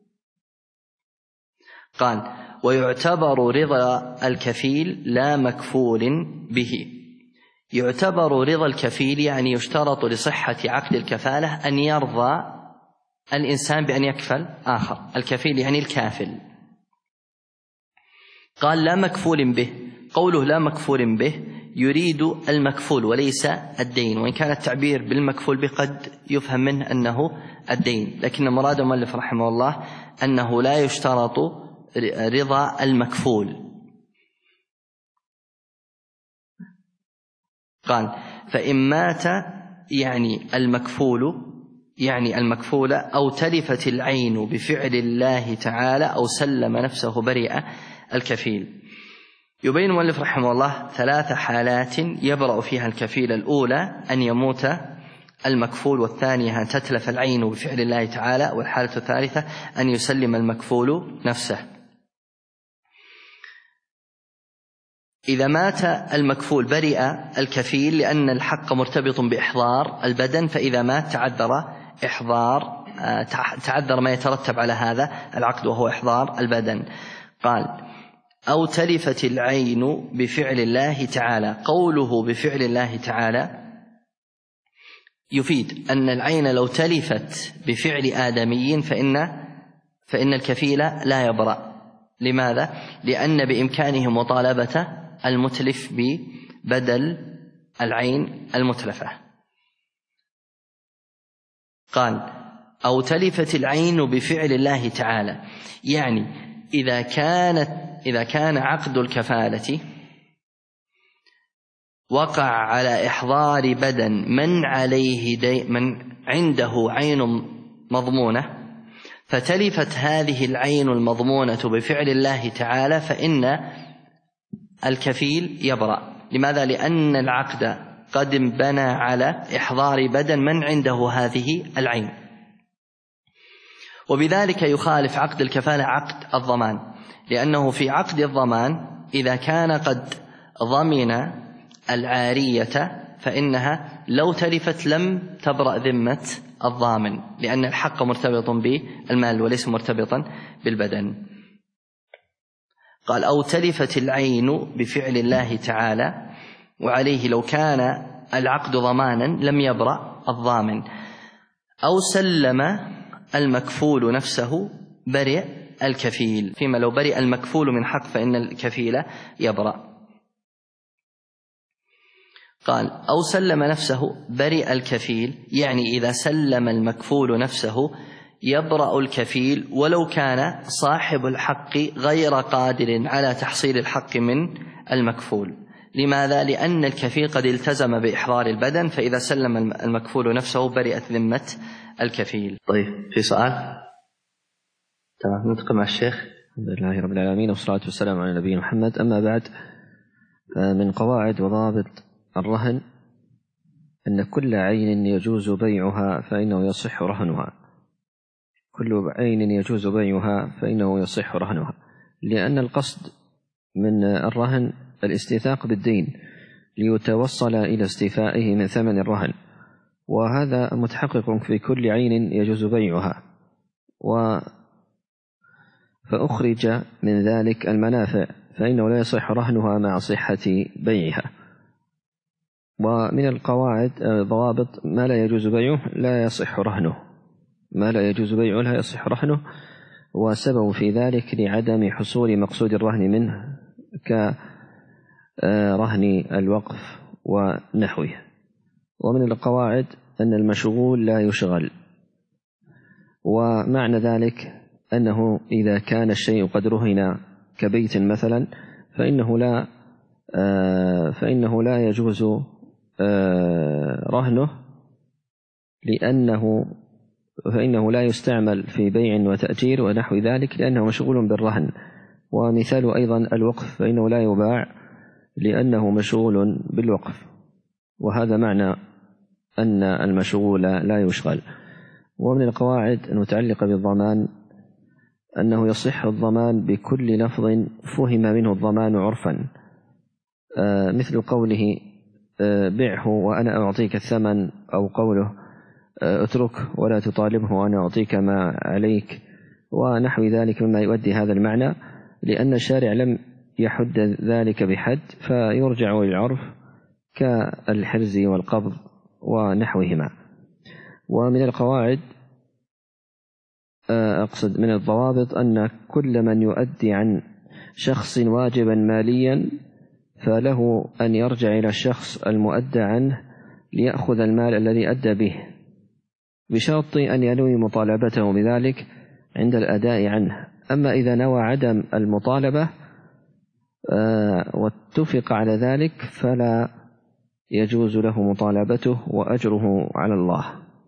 قال ويعتبر رضا الكفيل لا مكفول به. يعتبر رضا الكفيل يعني يشترط لصحة عقد الكفالة أن يرضى الإنسان بأن يكفل آخر. الكفيل يعني الكافل. قال لا مكفول به. قوله لا مكفول به يريد المكفول وليس الدين، وإن كان التعبير بالمكفول به قد يفهم منه أنه الدين، لكن مراد المؤلف رحمه الله أنه لا يشترط رضا المكفول. قال فإن مات يعني المكفول أو تلفت العين بفعل الله تعالى أو سلم نفسه بريئة الكفيل. يبين المؤلف رحمه الله 3 حالات يبرأ فيها الكفيل. الأولى أن يموت المكفول، والثانية أن تتلف العين بفعل الله تعالى، والحالة الثالثة أن يسلم المكفول نفسه. إذا مات المكفول برئ الكفيل لأن الحق مرتبط بإحضار البدن، فإذا مات تعذر ما يترتب على هذا العقد وهو إحضار البدن. قال أو تلفت العين بفعل الله تعالى. قوله بفعل الله تعالى يفيد أن العين لو تلفت بفعل آدمي فإن الكفيل لا يبرأ. لماذا؟ لأن بإمكانه مطالبة المتلف ببدل العين المتلفة. قال أو تلفت العين بفعل الله تعالى، يعني إذا كان عقد الكفالة وقع على إحضار بدن من عنده عين مضمونة، فتلفت هذه العين المضمونة بفعل الله تعالى، فإن الكفيل يبرأ. لماذا؟ لأن العقد قد انبنى على إحضار بدن من عنده هذه العين. وبذلك يخالف عقد الكفالة عقد الضمان، لأنه في عقد الضمان إذا كان قد ضمن العارية فإنها لو تلفت لم تبرأ ذمة الضامن، لأن الحق مرتبط بالمال وليس مرتبطا بالبدن. قال أو تلفت العين بفعل الله تعالى، وعليه لو كان العقد ضمانا لم يبرأ الضامن. أو سلم المكفول نفسه برئ الكفيل، فيما لو برئ المكفول من حق فإن الكفيل يبرأ. قال أو سلم نفسه برئ الكفيل، يعني إذا سلم المكفول نفسه يبرأ الكفيل ولو كان صاحب الحق غير قادر على تحصيل الحق من المكفول. لماذا؟ لأن الكفيل قد التزم بإحضار البدن، فإذا سلم المكفول نفسه برئت ذمة الكفيل. طيب، في سؤال؟ تمام، ننتقل مع الشيخ. الحمد لله رب العالمين، والصلاة والسلام على نبينا محمد. أما بعد، من قواعد وضابط الرهن أن كل عين يجوز بيعها فإنه يصح رهنها. كل عين يجوز بيعها فإنه يصح رهنها، لأن القصد من الرهن الاستيثاق بالدين ليتوصل إلى استيفائه من ثمن الرهن، وهذا متحقق في كل عين يجوز بيعها. فأخرج من ذلك المنافع فإنه لا يصح رهنها مع صحة بيعها. ومن القواعد ضوابط ما لا يجوز بيعه لا يصح رهنه، ما لا يجوز بيعه لا يصح رهنه، وسبب في ذلك لعدم حصول مقصود الرهن منه كرهن الوقف ونحوه. ومن القواعد أن المشغول لا يشغل، ومعنى ذلك أنه إذا كان الشيء قد رهن كبيت مثلا فإنه لا يجوز رهنه، فإنه لا يستعمل في بيع وتأجير ونحو ذلك لأنه مشغول بالرهن. ومثال أيضا الوقف، فإنه لا يباع لأنه مشغول بالوقف، وهذا معنى أن المشغول لا يشغل. ومن القواعد المتعلقة بالضمان أنه يصح الضمان بكل لفظ فهم منه الضمان عرفا، مثل قوله بيعه وأنا أعطيك الثمن، أو قوله اترك ولا تطالبه وأنا أعطيك ما عليك، ونحو ذلك مما يؤدي هذا المعنى، لأن الشارع لم يحد ذلك بحد فيرجع للعرف كالحرز والقبض ونحوهما. ومن القواعد أقصد من الضوابط أن كل من يؤدي عن شخص واجبا ماليا فله أن يرجع إلى الشخص المؤدى عنه ليأخذ المال الذي أدى به، بشرط أن ينوي مطالبته بذلك عند الأداء عنه. أما إذا نوى عدم المطالبة واتفق على ذلك فلا يجوز له مطالبته وأجره على الله.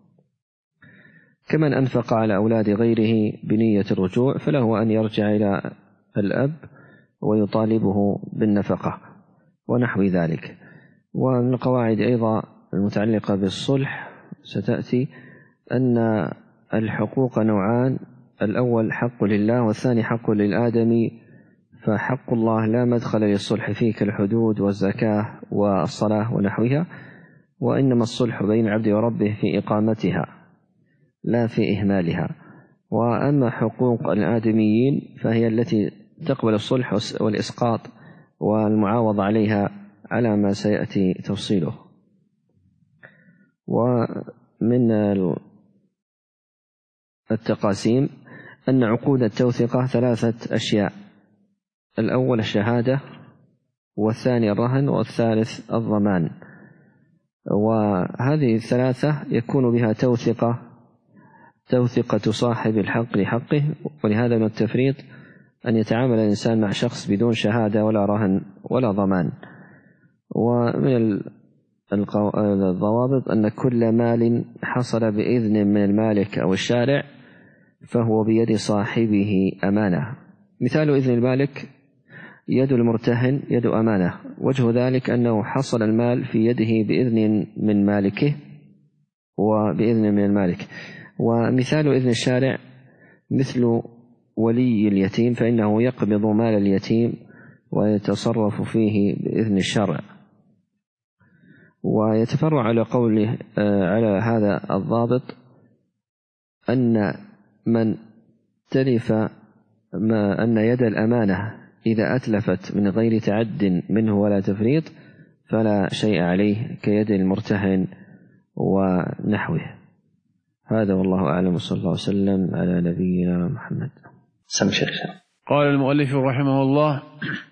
كمن أنفق على أولاد غيره بنية الرجوع فله أن يرجع إلى الأب ويطالبه بالنفقة ونحو ذلك. ومن القواعد أيضا المتعلقة بالصلح ستأتي أن الحقوق نوعان: الأول حق لله، والثاني حق للآدمي. فحق الله لا مدخل للصلح فيه كالحدود والزكاة والصلاة ونحوها، وإنما الصلح بين العبد وربه في إقامتها لا في إهمالها. وأما حقوق الآدميين فهي التي تقبل الصلح والإسقاط والمعاوضة عليها على ما سيأتي تفصيله. ومن التقاسيم أن عقود التوثقة 3 أشياء: الأول الشهادة، والثاني الرهن، والثالث الضمان. وهذه 3 يكون بها توثقة صاحب الحق لحقه. ولهذا من التفريط أن يتعامل الإنسان مع شخص بدون شهادة ولا رهن ولا ضمان. ومن الضوابط أن كل مال حصل بإذن من المالك أو الشارع فهو بيد صاحبه أمانة. مثال إذن المالك: يد المرتهن يد أمانة. وجه ذلك أنه حصل المال في يده بإذن من مالكه وبإذن من المالك. ومثال إذن الشارع مثل ولي اليتيم، فإنه يقبض مال اليتيم ويتصرف فيه بإذن الشرع. ويتفرع على قوله على هذا الضابط أن من تلف أن يد الأمانة إذا أتلفت من غير تعد منه ولا تفريط فلا شيء عليه كيد المرتهن ونحوه. هذا والله أعلم، صلى الله وسلم على نبينا محمد. قال المؤلف رحمه الله: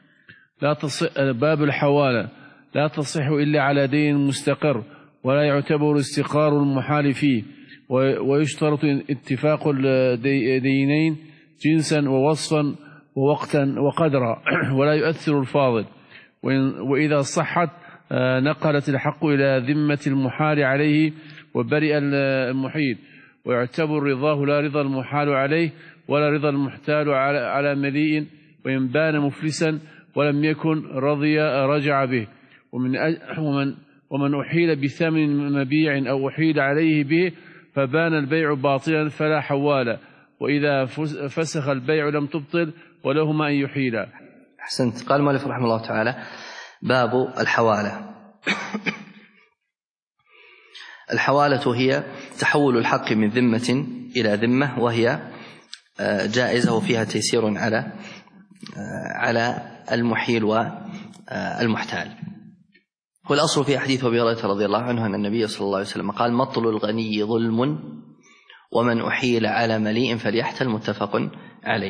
باب الحوالة: لا تصح إلا على دين مستقر، ولا يعتبر استقرار المحال فيه، ويشترط اتفاق الدينين جنسا ووصفا ووقتا وقدرا، ولا يؤثر الفاضل. وإذا صحت نقلت الحق إلى ذمة المحال عليه وبرئ المحيل، ويعتبر رضاه لا رضا المحال عليه ولا رضا المحتال على مليء، وإن بان مفلسا ولم يكن رضي رجع به. ومن أحيل بثمن مبيع أو أحيل عليه به فبان البيع باطلا فلا حوالة، وإذا فسخ البيع لم تبطل ولهما أن يحيلا. أحسنت. قال المؤلف رحمه الله تعالى: باب الحوالة. الحوالة هي تحول الحق من ذمة إلى ذمة، وهي جائزة وفيها تيسير على المحيل والمحتال. والأصل في حديث أبي هريرة رضي الله عنه أن النبي صلى الله عليه وسلم قال: مطل الغني ظلم، ومن أحيل على مليء فليحتل، متفق عليه.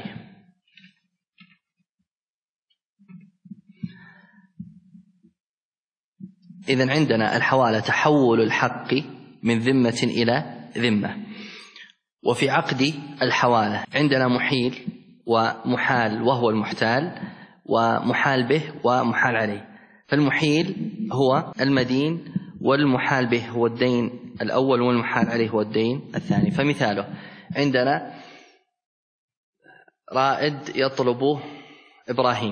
إذن عندنا الحوالة تحول الحق من ذمة إلى ذمة. وفي عقد الحوالة عندنا محيل ومحال وهو المحتال، ومحال به ومحال عليه. فالمحيل هو المدين، والمحال به هو الدين الأول، والمحال عليه هو الدين الثاني. فمثاله: عندنا رائد يطلب إبراهيم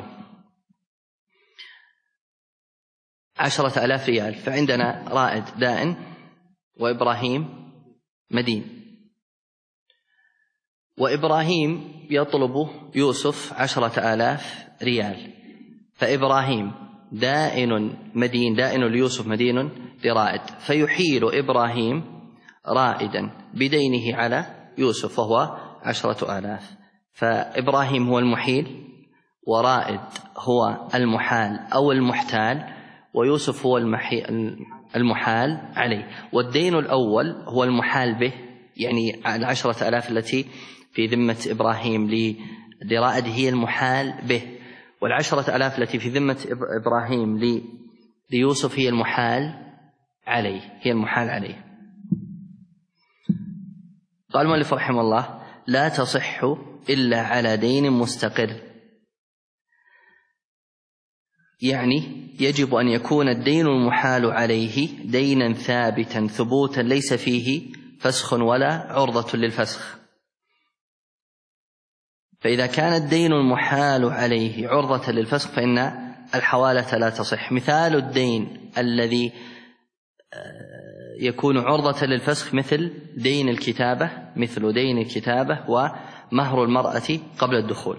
10,000 ريال، فعندنا رائد دائن وإبراهيم مدين. وإبراهيم يطلب يوسف 10,000 ريال، فإبراهيم دائن مدين، دائن ليوسف مدين لرائد، فيحيل إبراهيم رائدا بدينه على يوسف وهو 10,000. فإبراهيم هو المحيل، ورائد هو المحال أو المحتال، ويوسف هو المحال عليه. والدين الأول هو المحال به، يعني 10,000 التي في ذمة إبراهيم لرائد هي المحال به، 10,000 التي في ذمة إبراهيم ليوسف هي المحال عليه. قال المؤلف رحمه الله: لا تصح إلا على دين مستقر، يعني يجب أن يكون الدين المحال عليه دينا ثابتا ثبوتا ليس فيه فسخ ولا عرضة للفسخ. فإذا كان الدين المحال عليه عرضة للفسخ فإن الحوالة لا تصح. مثال الدين الذي يكون عرضة للفسخ مثل دين الكتابة ومهر المرأة قبل الدخول.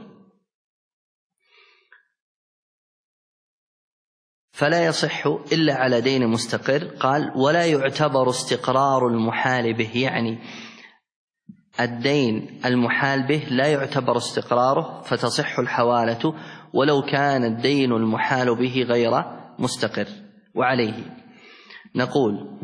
فلا يصح إلا على دين مستقر. قال ولا يعتبر استقرار المحال به، يعني الدين المحال به لا يعتبر استقراره فتصح الحوالة ولو كان الدين المحال به غير مستقر. وعليه نقول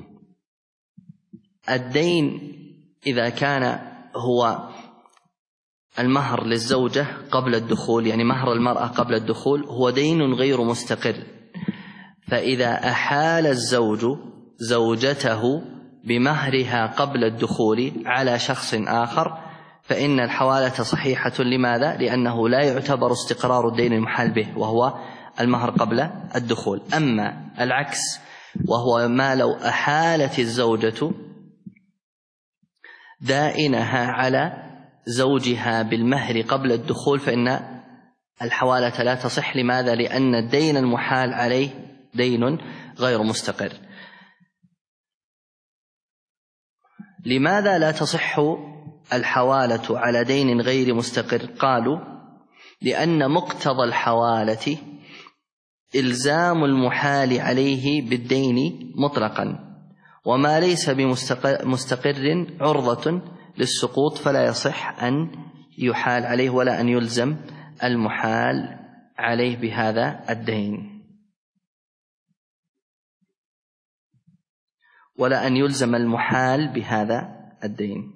الدين إذا كان هو المهر للزوجة قبل الدخول، يعني مهر المرأة قبل الدخول، هو دين غير مستقر، فإذا أحال الزوج زوجته بمهرها قبل الدخول على شخص آخر فإن الحوالة صحيحة. لماذا؟ لأنه لا يعتبر استقرار الدين المحال به وهو المهر قبل الدخول. أما العكس وهو ما لو أحالت الزوجة دائنها على زوجها بالمهر قبل الدخول فإن الحوالة لا تصح. لماذا؟ لأن الدين المحال عليه دين غير مستقر. لماذا لا تصح الحوالة على دين غير مستقر؟ قالوا لأن مقتضى الحوالة إلزام المحال عليه بالدين مطلقا، وما ليس بمستقر عرضة للسقوط، فلا يصح أن يحال عليه ولا أن يلزم المحال عليه بهذا الدين، ولا أن يلزم المحال بهذا الدين.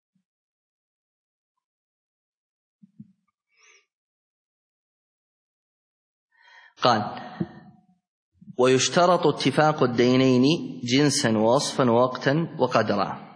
قال ويشترط اتفاق الدينين جنسا ووصفا ووقتا وقدرا.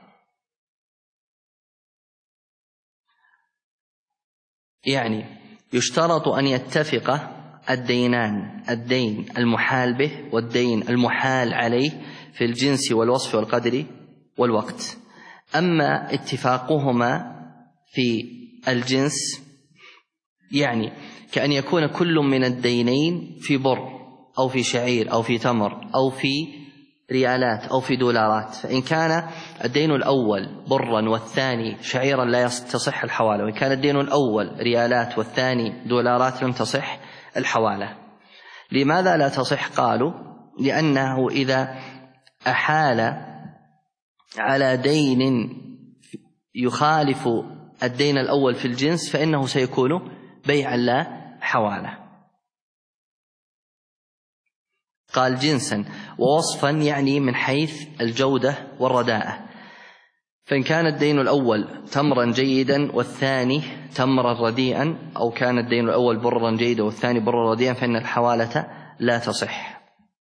يعني يشترط أن يتفق الدينان، الدين المحال به والدين المحال عليه، في الجنس والوصف والقدر والوقت. أما اتفاقهما في الجنس يعني كأن يكون كل من الدينين في بر أو في شعير أو في تمر أو في ريالات أو في دولارات، فإن كان الدين الأول برا والثاني شعيرا لا تصح الحوالة، وإن كان الدين الأول ريالات والثاني دولارات لم تصح الحوالة. لماذا لا تصح؟ قالوا لأنه إذا أحال على دين يخالف الدين الأول في الجنس فإنه سيكون بيعا لا حوالة. قال جنسا ووصفا يعني من حيث الجودة والرداءة، فإن كان الدين الأول تمرا جيدا والثاني تمرا رديئا، أو كان الدين الأول برا جيدا والثاني برا رديئا، فإن الحوالة لا تصح.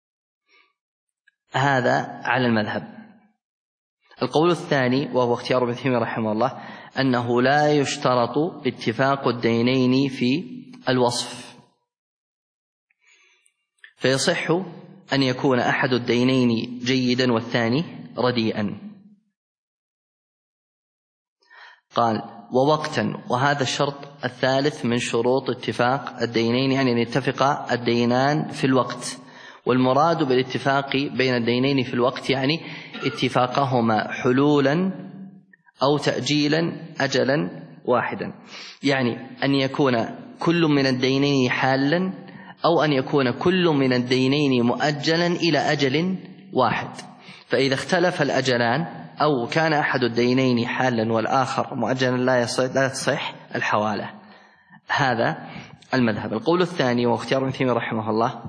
هذا على المذهب. القول الثاني وهو اختيار ابن تيمية رحمه الله أنه لا يشترط اتفاق الدينين في الوصف، فيصح أن يكون أحد الدينين جيدا والثاني رديئا. قال ووقتا، وهذا الشرط الثالث من شروط اتفاق الدينين، يعني أن يتفق الدينان في الوقت. والمراد بالاتفاق بين الدينين في الوقت يعني اتفاقهما حلولا أو تأجيلا أجلا واحدا، يعني أن يكون كل من الدينين حالا أو أن يكون كل من الدينين مؤجلا إلى أجل واحد. فإذا اختلف الأجلان أو كان أحد الدينين حالا والآخر مؤجلا لا تصح الحوالة. هذا المذهب. القول الثاني واختيار ابن تيمية رحمه الله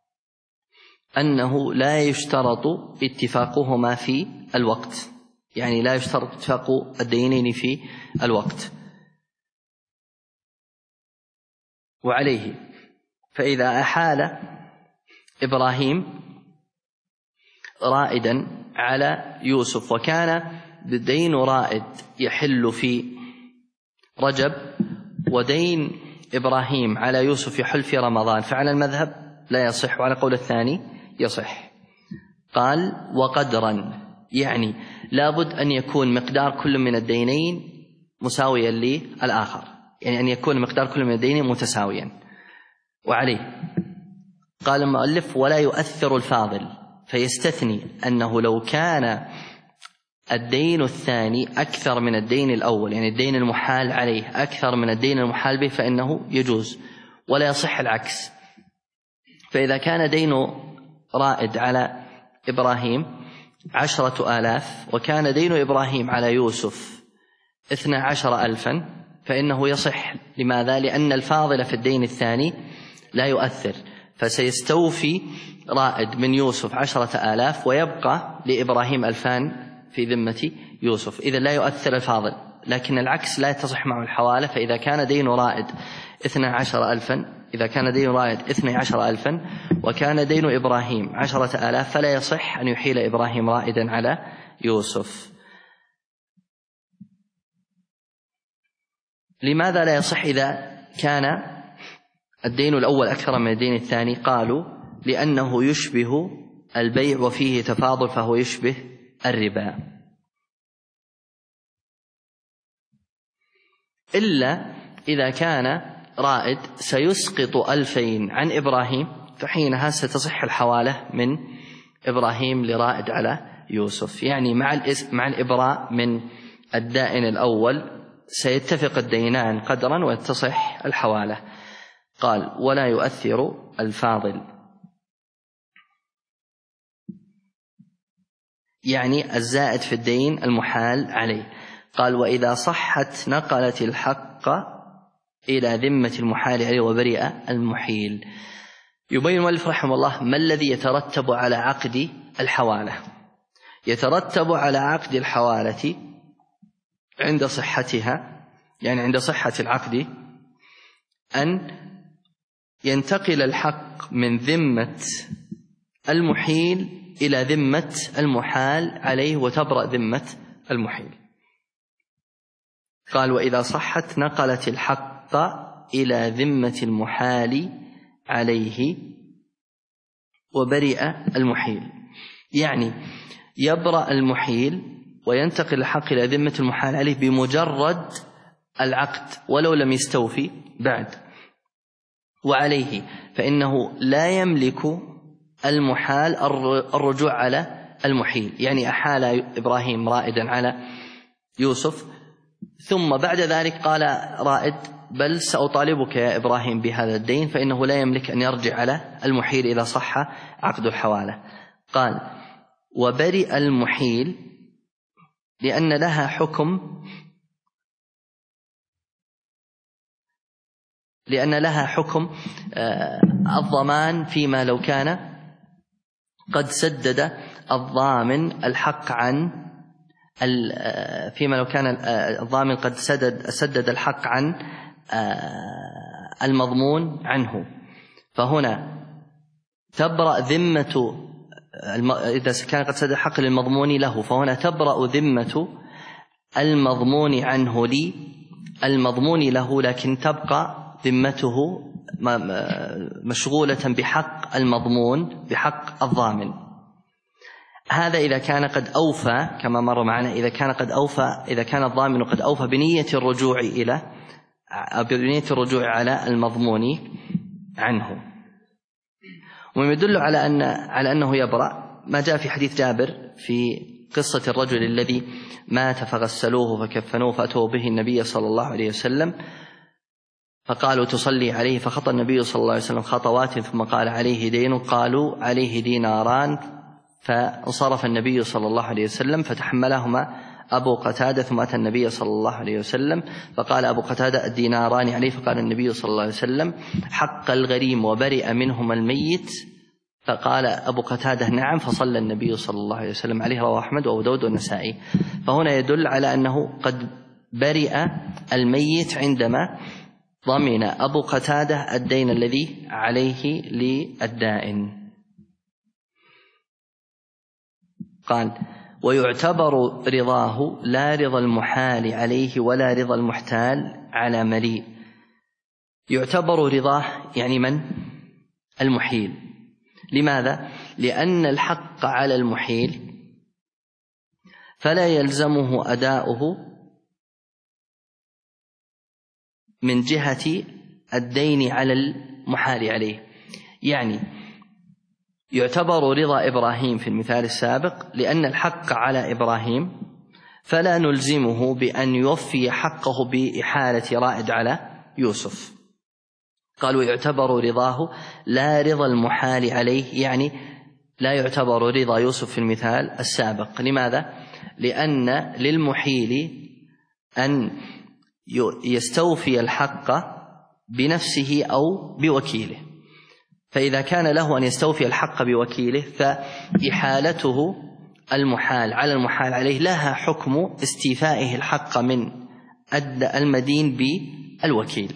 أنه لا يشترط اتفاقهما في الوقت، يعني لا يشترط اتفاق الدينين في الوقت. وعليه فإذا أحال إبراهيم رائدا على يوسف وكان الدين رائد يحل في رجب ودين إبراهيم على يوسف يحل في رمضان، فعلى المذهب لا يصح، وعلى قول الثاني يصح. قال وقدرا، يعني لابد أن يكون مقدار كل من الدينين مساويا للآخر، يعني أن يكون مقدار كل من الدينين متساويا. وعليه قال المؤلف ولا يؤثر الفاضل، فيستثني أنه لو كان الدين الثاني أكثر من الدين الأول، يعني الدين المحال عليه أكثر من الدين المحال به، فإنه يجوز، ولا يصح العكس. فإذا كان دين رائد على إبراهيم 10,000 وكان دين إبراهيم على يوسف 12,000 فإنه يصح. لماذا؟ لأن الفاضل في الدين الثاني لا يؤثر، فسيستوفي رائد من يوسف 10,000 ويبقى لإبراهيم 2,000 في ذمة يوسف، إذا لا يؤثر الفاضل. لكن العكس لا تصح معه الحوالة، فإذا كان دين رائد 12,000 إذا كان دين رائد 12,000 وكان دين إبراهيم 10,000 فلا يصح أن يحيل إبراهيم رائدا على يوسف. لماذا لا يصح إذا كان الدين الأول أكثر من الدين الثاني؟ قالوا لأنه يشبه البيع وفيه تفاضل، فهو يشبه الربا، إلا إذا كان رائد سيسقط 2,000 عن إبراهيم، فحينها ستصح الحوالة من إبراهيم لرائد على يوسف، يعني مع الإبراء من الدائن الأول سيتفق الدينان قدرا وتصح الحوالة. قال ولا يؤثر الفاضل، يعني الزائد في الدين المحال عليه. قال وإذا صحت نقلت الحق إلى ذمة المحال عليه وبرئ المحيل. يبين المؤلف رحمه الله ما الذي يترتب على عقد الحوالة. يترتب على عقد الحوالة عند صحتها، يعني عند صحة العقد، أن ينتقل الحق من ذمة المحيل إلى ذمة المحال عليه وتبرأ ذمة المحيل. قال وإذا صحت نقلت الحق إلى ذمة المحال عليه وبرئ المحيل، يعني يبرأ المحيل وينتقل الحق إلى ذمة المحال عليه بمجرد العقد ولو لم يستوفي بعد. وعليه فإنه لا يملك المحال الرجوع على المحيل، يعني أحال إبراهيم رائدا على يوسف، ثم بعد ذلك قال رائد بل سأطالبك يا إبراهيم بهذا الدين، فإنه لا يملك أن يرجع على المحيل إذا صح عقد الحوالة. قال وبرئ المحيل لأن لها حكم الضمان فيما لو كان قد سدد الضامن الحق عن فيما لو كان الضامن قد سدد الحق عن المضمون عنه. فهنا تبرأ ذمة إذا كان قد سدد الحق للمضمون له، فهنا تبرأ ذمة المضمون عنه للمضمون له، لكن تبقى ذمته مشغولة بحق المضمون بحق الضامن. هذا إذا كان قد أوفى كما مر معنا، إذا كان الضامن قد أوفى بنية الرجوع على المضمون عنه. ويدل على أنه يبرأ ما جاء في حديث جابر في قصة الرجل الذي مات فغسلوه فكفنوه فأتوا به النبي صلى الله عليه وسلم فقالوا تصلي عليه، فخطى النبي صلى الله عليه وسلم خطوات ثم قال عليه دين، قالوا عليه ديناران، فانصرف النبي صلى الله عليه وسلم فتحملهما أبو قتادة، ثم أتى النبي صلى الله عليه وسلم فقال أبو قتادة الديناران عليه، فقال النبي صلى الله عليه وسلم حق الغريم وبرئ منهما الميت، فقال أبو قتادة نعم، فصلى النبي صلى الله عليه وسلم عليه. رواه أحمد وأبو داود والنسائي. فهنا يدل على أنه قد برئ الميت عندما ضمن أبو قتادة الدين الذي عليه للدائن. قال ويعتبر رضاه لا رضا المحال عليه ولا رضا المحتال على مليء. يعتبر رضاه يعني من؟ المحيل. لماذا؟ لأن الحق على المحيل فلا يلزمه أداؤه من جهة الدين على المحال عليه. يعني يعتبر رضا إبراهيم في المثال السابق لأن الحق على إبراهيم، فلا نلزمه بأن يوفي حقه بإحالة رائد على يوسف. قالوا يعتبر رضاه لا رضا المحال عليه، يعني لا يعتبر رضا يوسف في المثال السابق. لماذا؟ لأن للمحيل أن يستوفي الحق بنفسه أو بوكيله، فإذا كان له أن يستوفي الحق بوكيله فإحالته المحال على المحال عليه لها حكم استيفائه الحق من المدين بالوكيل.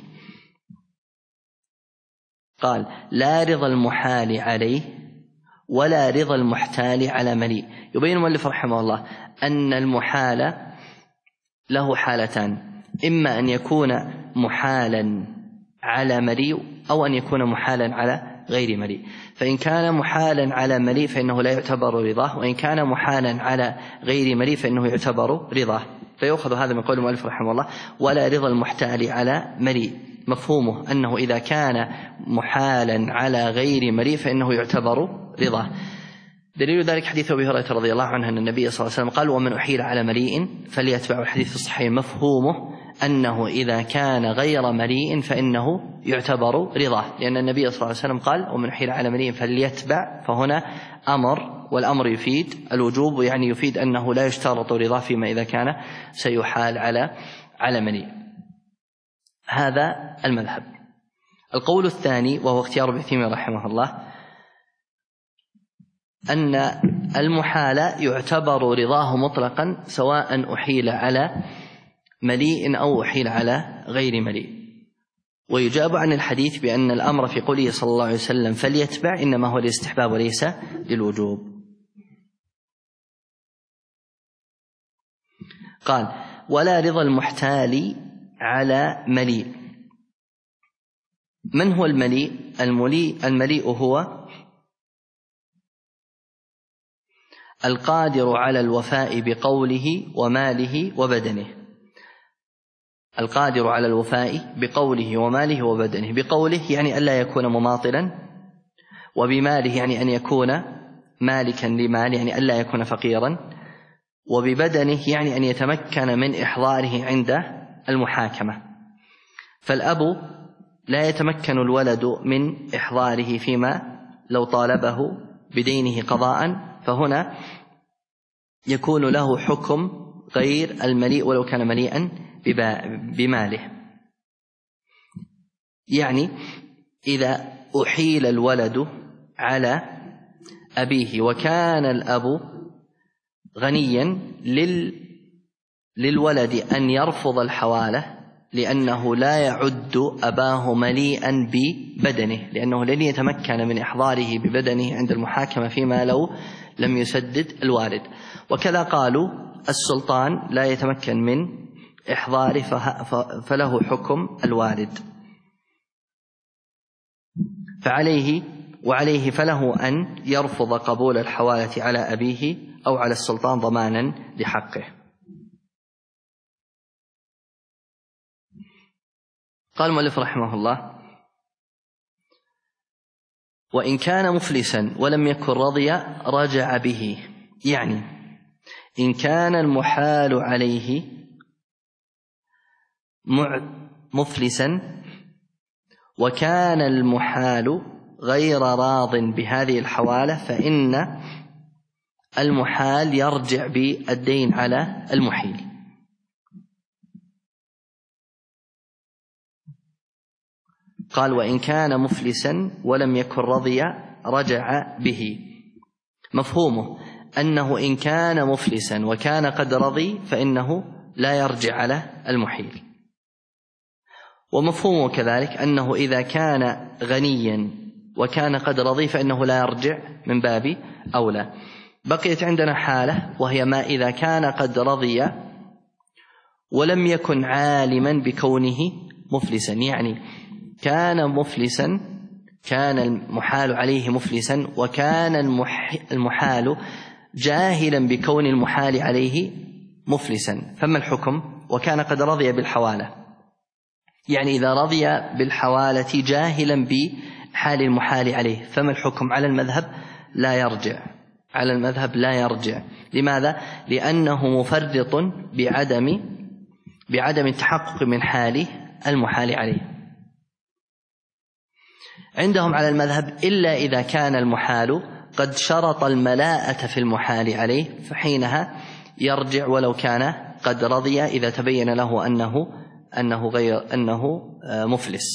قال لا رضا المحال عليه ولا رضا المحتال على مليء. يبين المؤلف رحمه الله أن المحال له حالتان، إما أن يكون محالا على مليء أو أن يكون محالا على غير مليء. فإن كان محالا على مليء فإنه لا يعتبر رضاه، وإن كان محالا على غير مليء فإنه يعتبر رضاه. فيأخذ هذا من قول المؤلف رحمه الله ولا رضا المحتال على مليء، مفهومه أنه إذا كان محالا على غير مليء فإنه يعتبر رضاه. دليل ذلك حديث أبي هريرة رضي الله عنه أن النبي صلى الله عليه وسلم قال ومن أحيل على مليء فليتبع. الحديث الصحيح مفهومه أنه إذا كان غير مليء فإنه يعتبر رضاه، لأن النبي صلى الله عليه وسلم قال ومن أحيل على مليء فليتبع، فهنا أمر، والأمر يفيد الوجوب، يعني يفيد أنه لا يشترط رضاه فيما إذا كان سيحال على مليء. هذا المذهب. القول الثاني وهو اختيار ابن عثيمين رحمه الله أن المحال يعتبر رضاه مطلقا سواء أحيل على مليء أو أحيل على غير مليء. ويجاب عن الحديث بأن الأمر في قوله صلى الله عليه وسلم فليتبع إنما هو للاستحباب وليس للوجوب. قال ولا رضا المحتال على مليء. من هو المليء؟ المليء هو القادر على الوفاء بقوله وماله وبدنه. القادر على الوفاء بقوله وماله وبدنه. بقوله يعني ألا يكون مماطلا، وبماله يعني أن يكون مالكا لمال، يعني ألا يكون فقيرا، وببدنه يعني أن يتمكن من إحضاره عند المحاكمة. فالأب لا يتمكن الولد من إحضاره فيما لو طالبه بدينه قضاء، فهنا يكون له حكم غير المليء ولو كان مليئا بماله. يعني إذا أحيل الولد على أبيه وكان الأب غنيا للولد أن يرفض الحوالة لأنه لا يعد أباه مليئا ببدنه، لأنه لن يتمكن من إحضاره ببدنه عند المحاكمة فيما لو لم يسدد الوالد. وكذا قالوا السلطان لا يتمكن من إحضاره فله حكم الوالد، وعليه فله أن يرفض قبول الحوالة على أبيه أو على السلطان ضمانا لحقه. قال المؤلف رحمه الله وإن كان مفلسا ولم يكن رضي رجع به. يعني إن كان المحال عليه مفلسا وكان المحال غير راض بهذه الحوالة فإن المحال يرجع بالدين على المحيل. قال وإن كان مفلسا ولم يكن رضي رجع به. مفهومه أنه إن كان مفلسا وكان قد رضي فإنه لا يرجع على المحيل. ومفهومه كذلك أنه إذا كان غنيا وكان قد رضي فإنه لا يرجع من باب أولى. بقيت عندنا حالة وهي ما إذا كان قد رضي ولم يكن عالما بكونه مفلسا. يعني كان مفلسا، كان المحال عليه مفلسا وكان المحال جاهلا بكون المحال عليه مفلسا، فما الحكم؟ وكان قد رضي بالحوالة. يعني إذا رضي بالحوالة جاهلا بحال المحال عليه فما الحكم؟ على المذهب لا يرجع، على المذهب لا يرجع. لماذا؟ لأنه مفرط بعدم التحقق من حال المحال عليه. عندهم على المذهب إلا إذا كان المحال قد شرط الملاءة في المحال عليه، فحينها يرجع ولو كان قد رضي إذا تبين له أنه مفلس.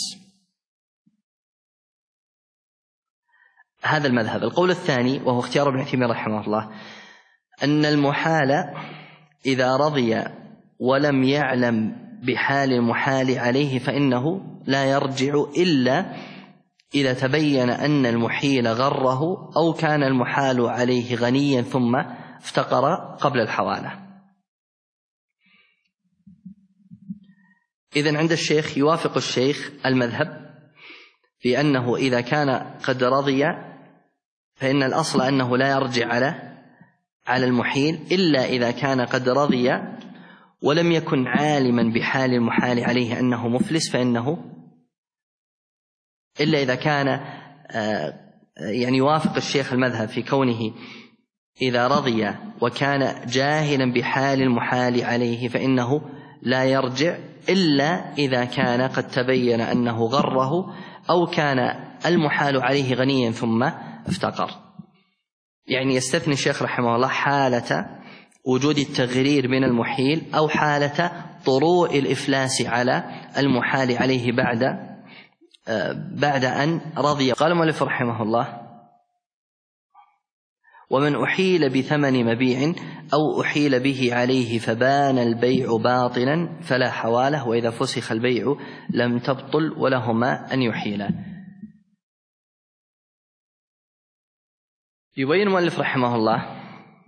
هذا المذهب. القول الثاني وهو اختيار ابن عثيمين رحمه الله أن المحال إذا رضي ولم يعلم بحال المحال عليه فإنه لا يرجع إلا إذا تبين أن المحيل غره أو كان المحال عليه غنيا ثم افتقر قبل الحوالة. إذن عند الشيخ يوافق الشيخ المذهب في أنه إذا كان قد رضي فإن الأصل أنه لا يرجع على المحيل إلا إذا كان قد رضي ولم يكن عالما بحال المحال عليه أنه مفلس، فإنه إلا إذا كان يعني يوافق الشيخ المذهب في كونه إذا رضي وكان جاهلا بحال المحال عليه فإنه لا يرجع إلا إذا كان قد تبين أنه غره أو كان المحال عليه غنيا ثم افتقر. يعني يستثني الشيخ رحمه الله حالة وجود التغرير من المحيل أو حالة طروء الإفلاس على المحال عليه بعد أن رضي. قال المؤلف رحمه الله: ومن أحيل بثمن مبيع أو أحيل به عليه فبان البيع باطلا فلا حواله، وإذا فسخ البيع لم تبطل ولهما أن يحيلا. يبين المؤلف رحمه الله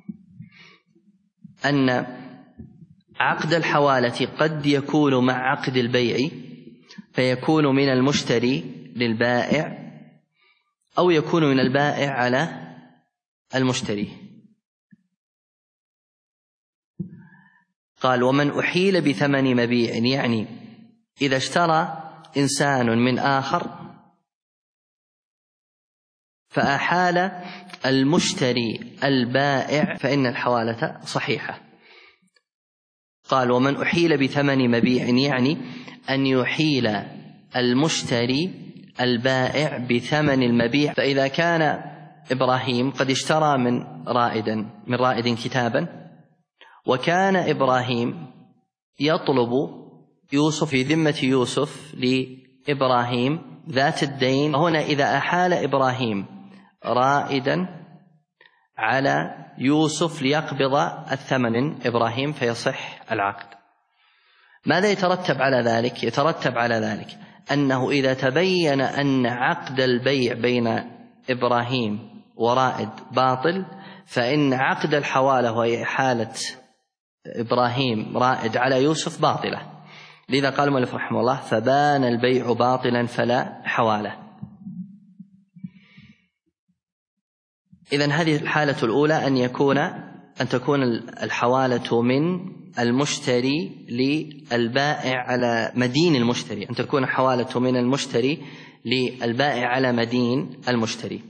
أن عقد الحوالة قد يكون مع عقد البيع فيكون من المشتري للبائع أو يكون من البائع على المشتري. قال: ومن أحيل بثمن مبيع، يعني إذا اشترى إنسان من آخر فأحال المشتري البائع فإن الحوالة صحيحة. قال: ومن أحيل بثمن مبيع، يعني أن يحيل المشتري البائع بثمن المبيع. فإذا كان إبراهيم قد اشترى من رائد كتابا، وكان إبراهيم يطلب يوسف في ذمة يوسف لإبراهيم ذات الدين، هنا إذا أحال إبراهيم رائدا على يوسف ليقبض الثمن إبراهيم فيصح العقد. ماذا يترتب على ذلك؟ يترتب على ذلك أنه إذا تبين أن عقد البيع بين إبراهيم ورائد باطل فإن عقد الحوالة وهي حالة إبراهيم رائد على يوسف باطلة. لذا قال المؤلف رحمه الله: فبان البيع باطلا فلا حوالة. إذن هذه الحالة الأولى أن تكون الحوالة من المشتري للبائع على مدين المشتري، أن تكون حوالة من المشتري للبائع على مدين المشتري.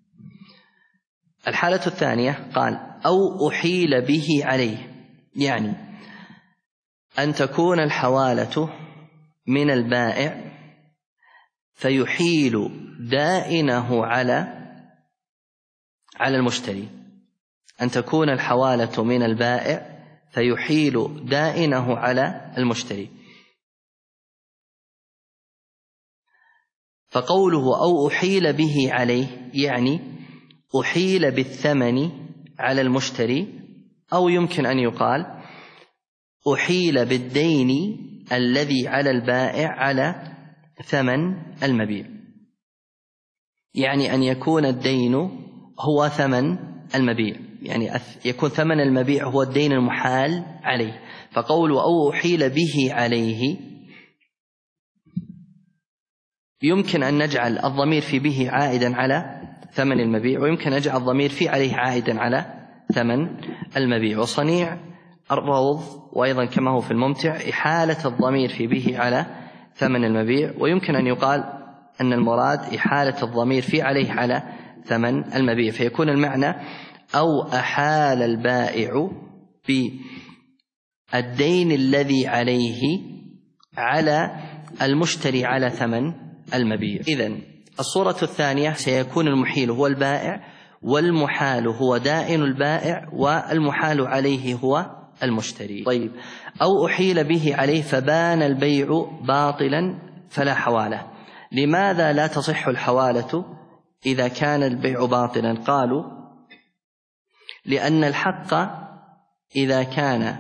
الحالة الثانية قال: أو أحيل به عليه، يعني أن تكون الحوالة من البائع فيحيل دائنه على المشتري. أن تكون الحوالة من البائع فيحيل دائنه على المشتري. فقوله أو أحيل به عليه يعني أحيل بالثمن على المشتري، أو يمكن أن يقال أحيل بالدين الذي على البائع على ثمن المبيع، يعني أن يكون الدين هو ثمن المبيع، يعني يكون ثمن المبيع هو الدين المحال عليه. فقول أو أحيل به عليه يمكن أن نجعل الضمير في به عائدا على ثمن المبيع، ويمكن أن نجعل الضمير في عليه عائدا على ثمن المبيع. وصنيع الروض وأيضا كما هو في الممتع إحالة الضمير في به على ثمن المبيع، ويمكن أن يقال أن المراد إحالة الضمير في عليه على ثمن المبيع، فيكون المعنى أو أحال البائع بالدين الذي عليه على المشتري على ثمن المبيع. إذن الصورة الثانية سيكون المحيل هو البائع، والمحال هو دائن البائع، والمحال عليه هو المشتري. طيب، أو أحيل به عليه فبان البيع باطلا فلا حوالة. لماذا لا تصح الحوالة إذا كان البيع باطلا؟ قالوا لأن الحق إذا كان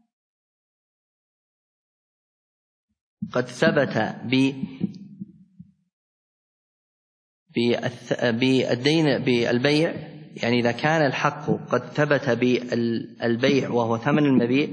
قد ثبت بالدين بالبيع، يعني إذا كان الحق قد ثبت بالبيع وهو ثمن المبيع،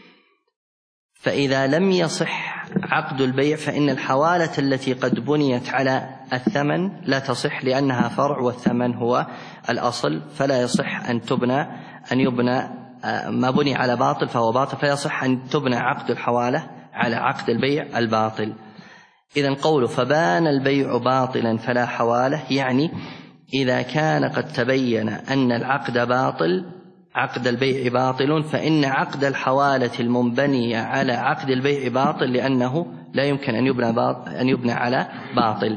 فإذا لم يصح عقد البيع فإن الحوالة التي قد بنيت على الثمن لا تصح، لأنها فرع والثمن هو الأصل، فلا يصح أن يبنى ما بني على باطل فهو باطل، فلا يصح أن تبنى عقد الحوالة على عقد البيع الباطل. إذن قوله فبان البيع باطلا فلا حوالة، يعني إذا كان قد تبين أن العقد باطل، عقد البيع باطل، فإن عقد الحوالة المنبني على عقد البيع باطل، لأنه لا يمكن أن يبنى على باطل.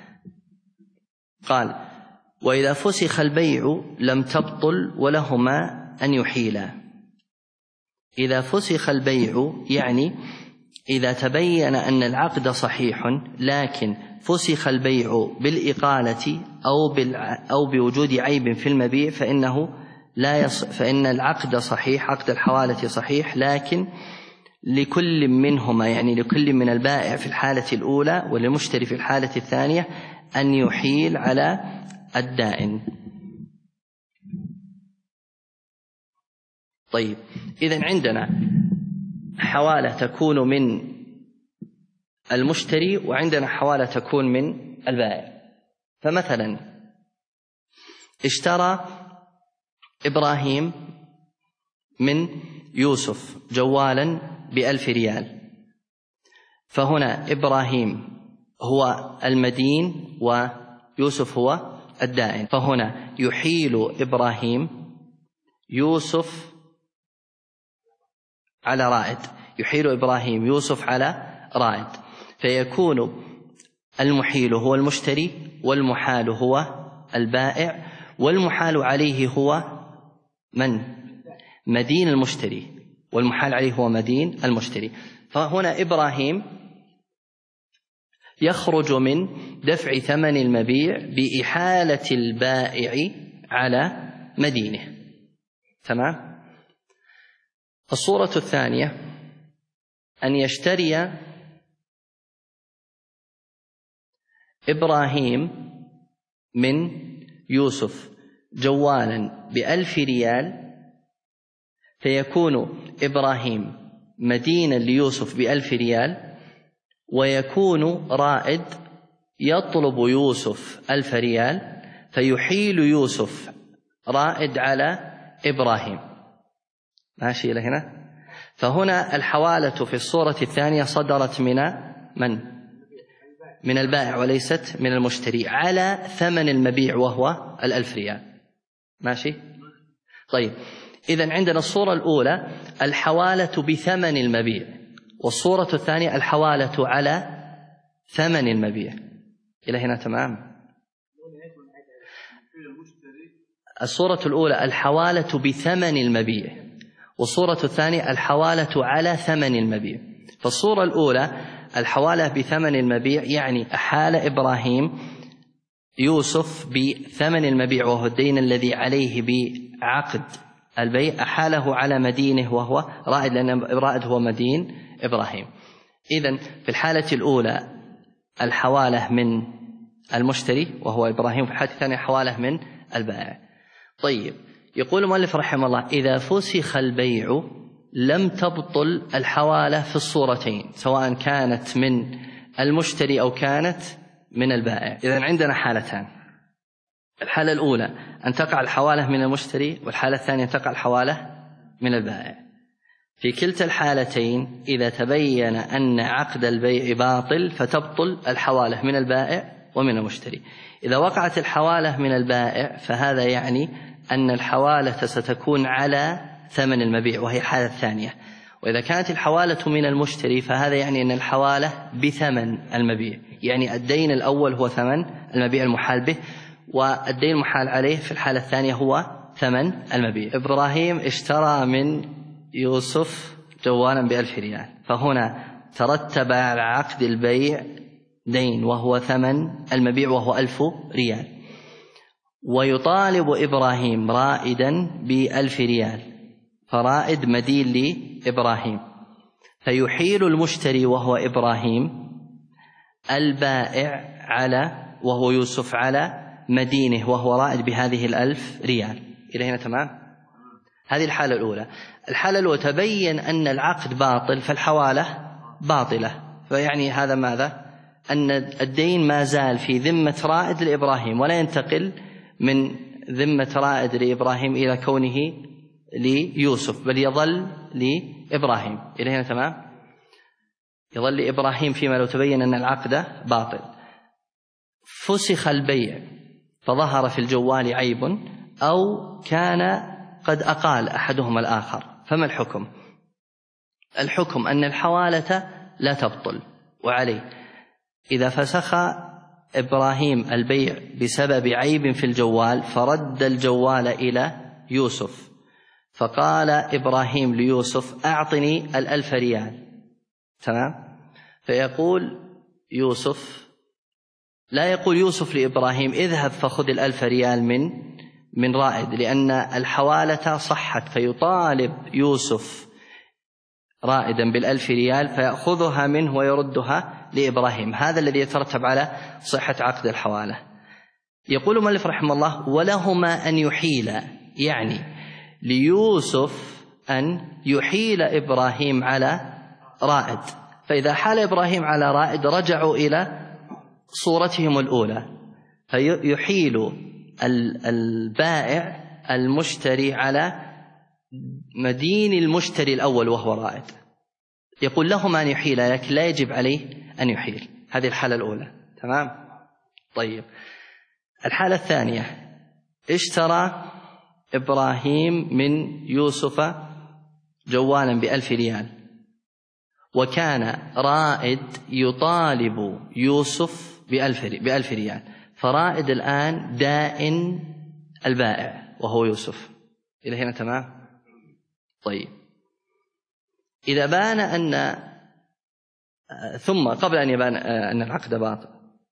قال وإذا فسخ البيع لم تبطل ولهما أن يحيلا. إذا فسخ البيع يعني إذا تبين أن العقد صحيح لكن فسخ البيع بالإقالة أو بوجود عيب في المبيع، فإن العقد صحيح، عقد الحوالة صحيح، لكن لكل منهما، يعني لكل من البائع في الحالة الأولى وللمشتري في الحالة الثانية، أن يحيل على الدائن. طيب، إذن عندنا حوالة تكون من المشتري وعندنا حوالة تكون من البائع. فمثلا اشترى إبراهيم من يوسف جوالا ب1,000 ريال، فهنا إبراهيم هو المدين ويوسف هو الدائن، فهنا يحيل إبراهيم يوسف على رائد، يحيل إبراهيم يوسف على رائد، فيكون المحيل هو المشتري والمحال هو البائع، والمحال عليه هو من؟ مدين المشتري، والمحال عليه هو مدين المشتري. فهنا إبراهيم يخرج من دفع ثمن المبيع بإحالة البائع على مدينه. تمام؟ الصورة الثانية أن يشتري إبراهيم من يوسف جوالا ب1,000 ريال، فيكون إبراهيم مدينا ليوسف ب1,000 ريال، ويكون رائد يطلب يوسف 1,000 ريال، فيحيل يوسف رائد على إبراهيم. ماشي إلى هنا؟ فهنا الحوالة في الصورة الثانية صدرت من البائع وليست من المشتري على ثمن المبيع وهو 1,000 ريال. ماشي؟ طيب، إذن عندنا الصورة الأولى الحوالة بثمن المبيع، والصورة الثانية الحوالة على ثمن المبيع. إلى هنا تمام؟ الصورة الأولى الحوالة بثمن المبيع، والصورة الثانية الحوالة على ثمن المبيع. فالصورة الأولى الحوالة بثمن المبيع يعني أحال إبراهيم يوسف بثمن المبيع وهو الدين الذي عليه بعقد البيع، أحاله على مدينه وهو رائد، لأن رائد هو مدين إبراهيم. إذن في الحالة الأولى الحوالة من المشتري وهو إبراهيم، في الحالة الثانية حوالة من البائع. طيب، يقول المؤلف رحمه الله إذا فسخ البيع لم تبطل الحوالة في الصورتين، سواء كانت من المشتري أو كانت من البائع. إذن عندنا حالتان، الحالة الأولى أن تقع الحوالة من المشتري، والحالة الثانية تقع الحوالة من البائع. في كلتا الحالتين إذا تبين أن عقد البيع باطل فتبطل الحوالة من البائع ومن المشتري. إذا وقعت الحوالة من البائع فهذا يعني أن الحوالة ستكون على ثمن المبيع وهي الحالة الثانية. وإذا كانت الحوالة من المشتري فهذا يعني أن الحوالة بثمن المبيع، يعني الدين الأول هو ثمن المبيع المحال به، والدين المحال عليه في الحالة الثانية هو ثمن المبيع. إبراهيم اشترى من يوسف جوالا ب1000 ريال، فهنا ترتب على عقد البيع دين وهو ثمن المبيع وهو 1000 ريال، ويطالب إبراهيم رائدا ب1000 ريال، فرائد مدين لإبراهيم، فيحيل المشتري وهو إبراهيم البائع وهو يوسف على مدينه وهو رائد بهذه 1000 ريال. إلى هنا تمام؟ هذه الحالة الأولى. الحالة الأولى تبين أن العقد باطل فالحوالة باطلة، فيعني هذا ماذا؟ أن الدين ما زال في ذمة رائد لإبراهيم ولا ينتقل من ذمة رائد لإبراهيم إلى كونه ليوسف، بل يظل لإبراهيم. إلى هنا تمام؟ يظل لإبراهيم فيما لو تبين أن العقد باطل. فسخ البيع فظهر في الجوال عيب أو كان قد أقال أحدهما الآخر، فما الحكم؟ الحكم أن الحوالة لا تبطل، وعليه إذا فسخ إبراهيم البيع بسبب عيب في الجوال فرد الجوال إلى يوسف، فقال إبراهيم ليوسف أعطني 1000 ريال، تمام؟ فيقول يوسف، لا يقول يوسف لإبراهيم اذهب فخذ 1000 ريال من رائد، لأن الحوالة صحت، فيطالب يوسف رائدا ب1000 ريال فيأخذها منه ويردها لإبراهيم. هذا الذي يترتب على صحة عقد الحوالة. يقول المؤلف رحمه الله ولهما أن يحيل، يعني ليوسف أن يحيل إبراهيم على رائد، فإذا حال إبراهيم على رائد رجعوا إلى صورتهم الأولى، فيحيل البائع المشتري على مدين المشتري الأول وهو رائد. يقول لهما أن يحيل، لكن لا يجب عليه أن يحيل. هذه الحالة الأولى، تمام؟ طيب، الحالة الثانية، اشترى إبراهيم من يوسف جوالا ب1000 ريال، وكان رائد يطالب يوسف ب1000 ريال، فرائد الآن دائن البائع وهو يوسف. إلى هنا تمام؟ طيب، إذا بان ثم قبل أن يبان أن العقد باطل،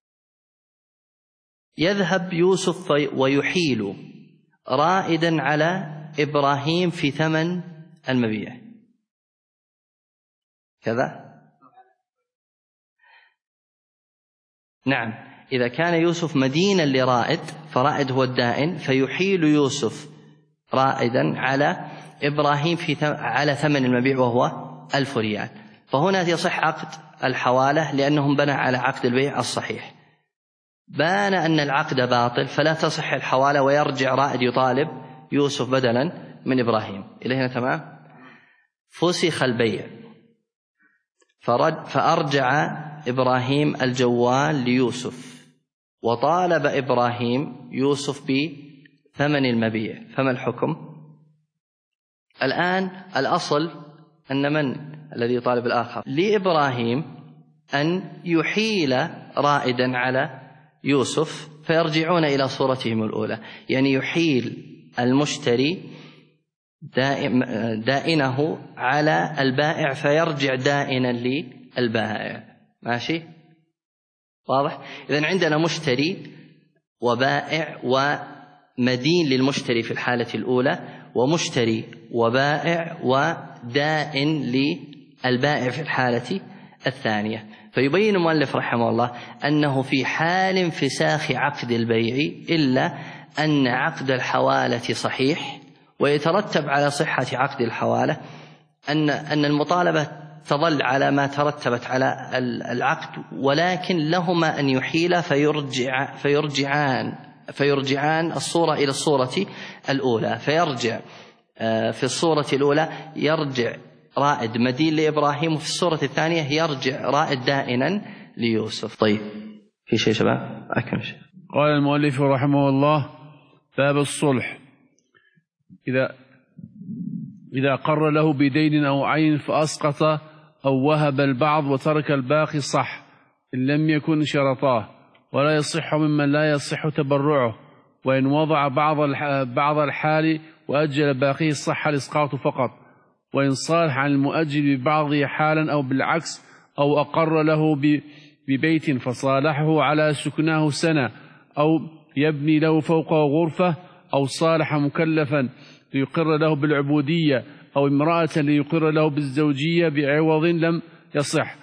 يذهب يوسف ويحيل رائدا على إبراهيم في ثمن المبيع كذا. نعم، إذا كان يوسف مدينا لرائد فرائد هو الدائن، فيحيل يوسف رائدا على إبراهيم على ثمن المبيع وهو 1000 ريال، فهنا يصح عقد الحوالة لأنهم بنى على عقد البيع الصحيح. بان أن العقد باطل فلا تصح الحوالة، ويرجع رائد يطالب يوسف بدلا من إبراهيم. إلى هنا تمام؟ فسخ البيع فأرجع إبراهيم الجوال ليوسف، وطالب إبراهيم يوسف بثمن المبيع، فما الحكم؟ الآن الأصل أن من الذي يطالب الآخر؟ لإبراهيم أن يحيل رائدا على يوسف فيرجعون إلى صورتهم الأولى، يعني يحيل المشتري دائنه على البائع فيرجع دائنا للبائع. ماشي؟ واضح؟ إذن عندنا مشتري وبائع ومدين للمشتري في الحالة الأولى، ومشتري وبائع ودائن للبائع في الحالة الثانية. فيبين المؤلف رحمه الله أنه في حال انفساخ عقد البيع إلا أن عقد الحوالة صحيح، ويترتب على صحة عقد الحوالة أن المطالبة تظل على ما ترتبت على العقد، ولكن لهما أن يحيل فيرجعان الصورة إلى الصورة الأولى، فيرجع في الصورة الأولى يرجع رائد مدين لإبراهيم، وفي الصورة الثانية يرجع رائد دائنا ليوسف. طيب، في شيء شباب أكمل شيء. قال المؤلف رحمه الله: باب الصلح. إذا قر له بدين أو عين فأسقط أو وهب البعض وترك الباقي صح إن لم يكن شرطاه، ولا يصح ممن لا يصح تبرعه، وإن وضع بعض الحال وأجل باقيه صح الإسقاط فقط، وإن صالح عن المؤجل ببعضه حالا أو بالعكس، أو أقر له ببيت فصالحه على سكناه سنة، أو يبني له فوقه غرفة، أو صالح مكلفا ليقر له بالعبودية، أو امرأة ليقر له بالزوجية بعوض لم يصح،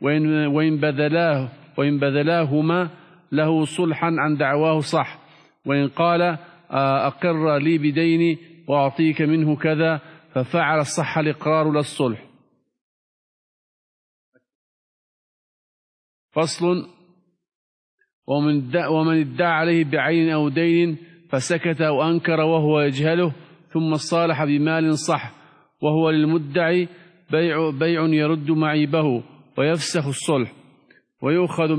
وإن بذلاهما له صلحا عن دعواه صح، وإن قال أقر لي بديني وأعطيك منه كذا ففعل صح الإقرار للصلح. فصل: ومن ادعى عليه بعين أو دين فسكت أو أنكر وهو يجهله ثم صالح بمال صح، وهو للمدعي بيع يرد معيبه ويفسخ الصلح، ويؤخذ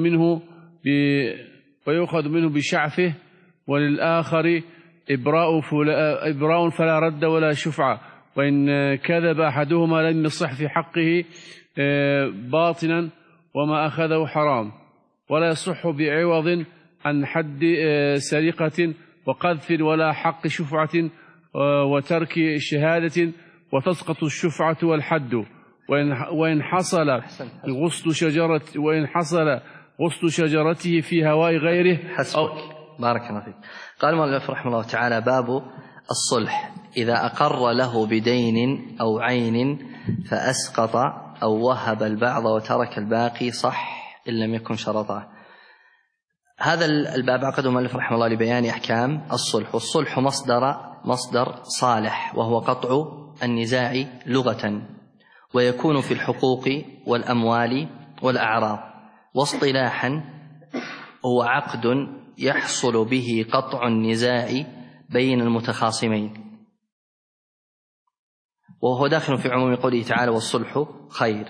منه بشعفه، وللآخر إبراء فلا رد ولا شفعة، وإن كذب أحدهما لم يصح في حقه باطنا وما أخذه حرام، ولا يصح بعوض عن حد سرقة وقذف ولا حق شفعة وترك شهادة، وتسقط الشفعة والحد، وإن حصل غصن شجرته في هواء غيره. بارك الله فيك. قال المؤلف رحمه الله تعالى: باب الصلح. إذا أقر له بدين أو عين فأسقط أو وهب البعض وترك الباقي صح إن لم يكن شرطه. هذا الباب عقده المؤلف رحمه الله لبيان أحكام الصلح. والصلح مصدر صالح، وهو قطع النزاع لغة، ويكون في الحقوق والأموال والأعراض. واصطلاحا هو عقد يحصل به قطع النزاع بين المتخاصمين، وهو داخل في عموم قوله تعالى: والصلح خير.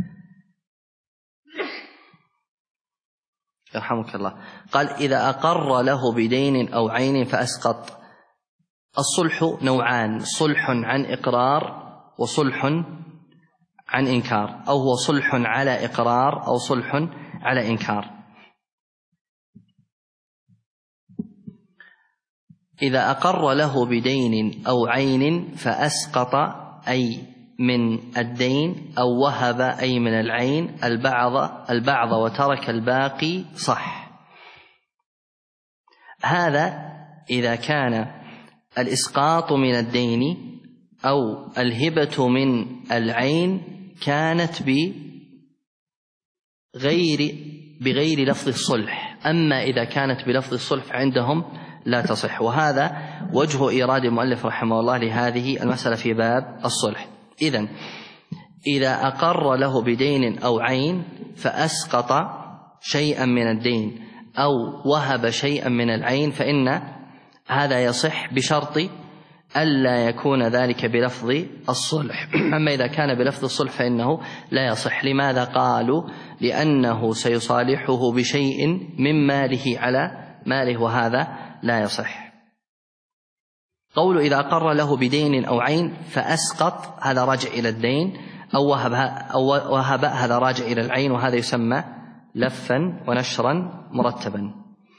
يرحمك الله. قال: إذا أقر له بدين أو عين فأسقط. الصلح نوعان: صلح عن إقرار وصلح عن إنكار، أو هو صلح على إقرار أو صلح على إنكار. إذا أقر له بدين أو عين فأسقط أي من الدين، أو وهب أي من العين البعض وترك الباقي صح. هذا إذا كان الإسقاط من الدين أو الهبة من العين كانت بغير لفظ الصلح. أما إذا كانت بلفظ الصلح عندهم لا تصح. وهذا وجه إيراد المؤلف رحمه الله لهذه المسألة في باب الصلح. إذا أقر له بدين أو عين فأسقط شيئا من الدين أو وهب شيئا من العين فإن هذا يصح بشرط ألا يكون ذلك بلفظ الصلح. أما إذا كان بلفظ الصلح فإنه لا يصح. لماذا؟ قالوا: لأنه سيصالحه بشيء من ماله على ماله، وهذا لا يصح. قول إذا أقر له بدين أو عين فأسقط هذا راجع إلى الدين، أو وهب هذا راجع إلى العين، وهذا يسمى لفا ونشرا مرتبا.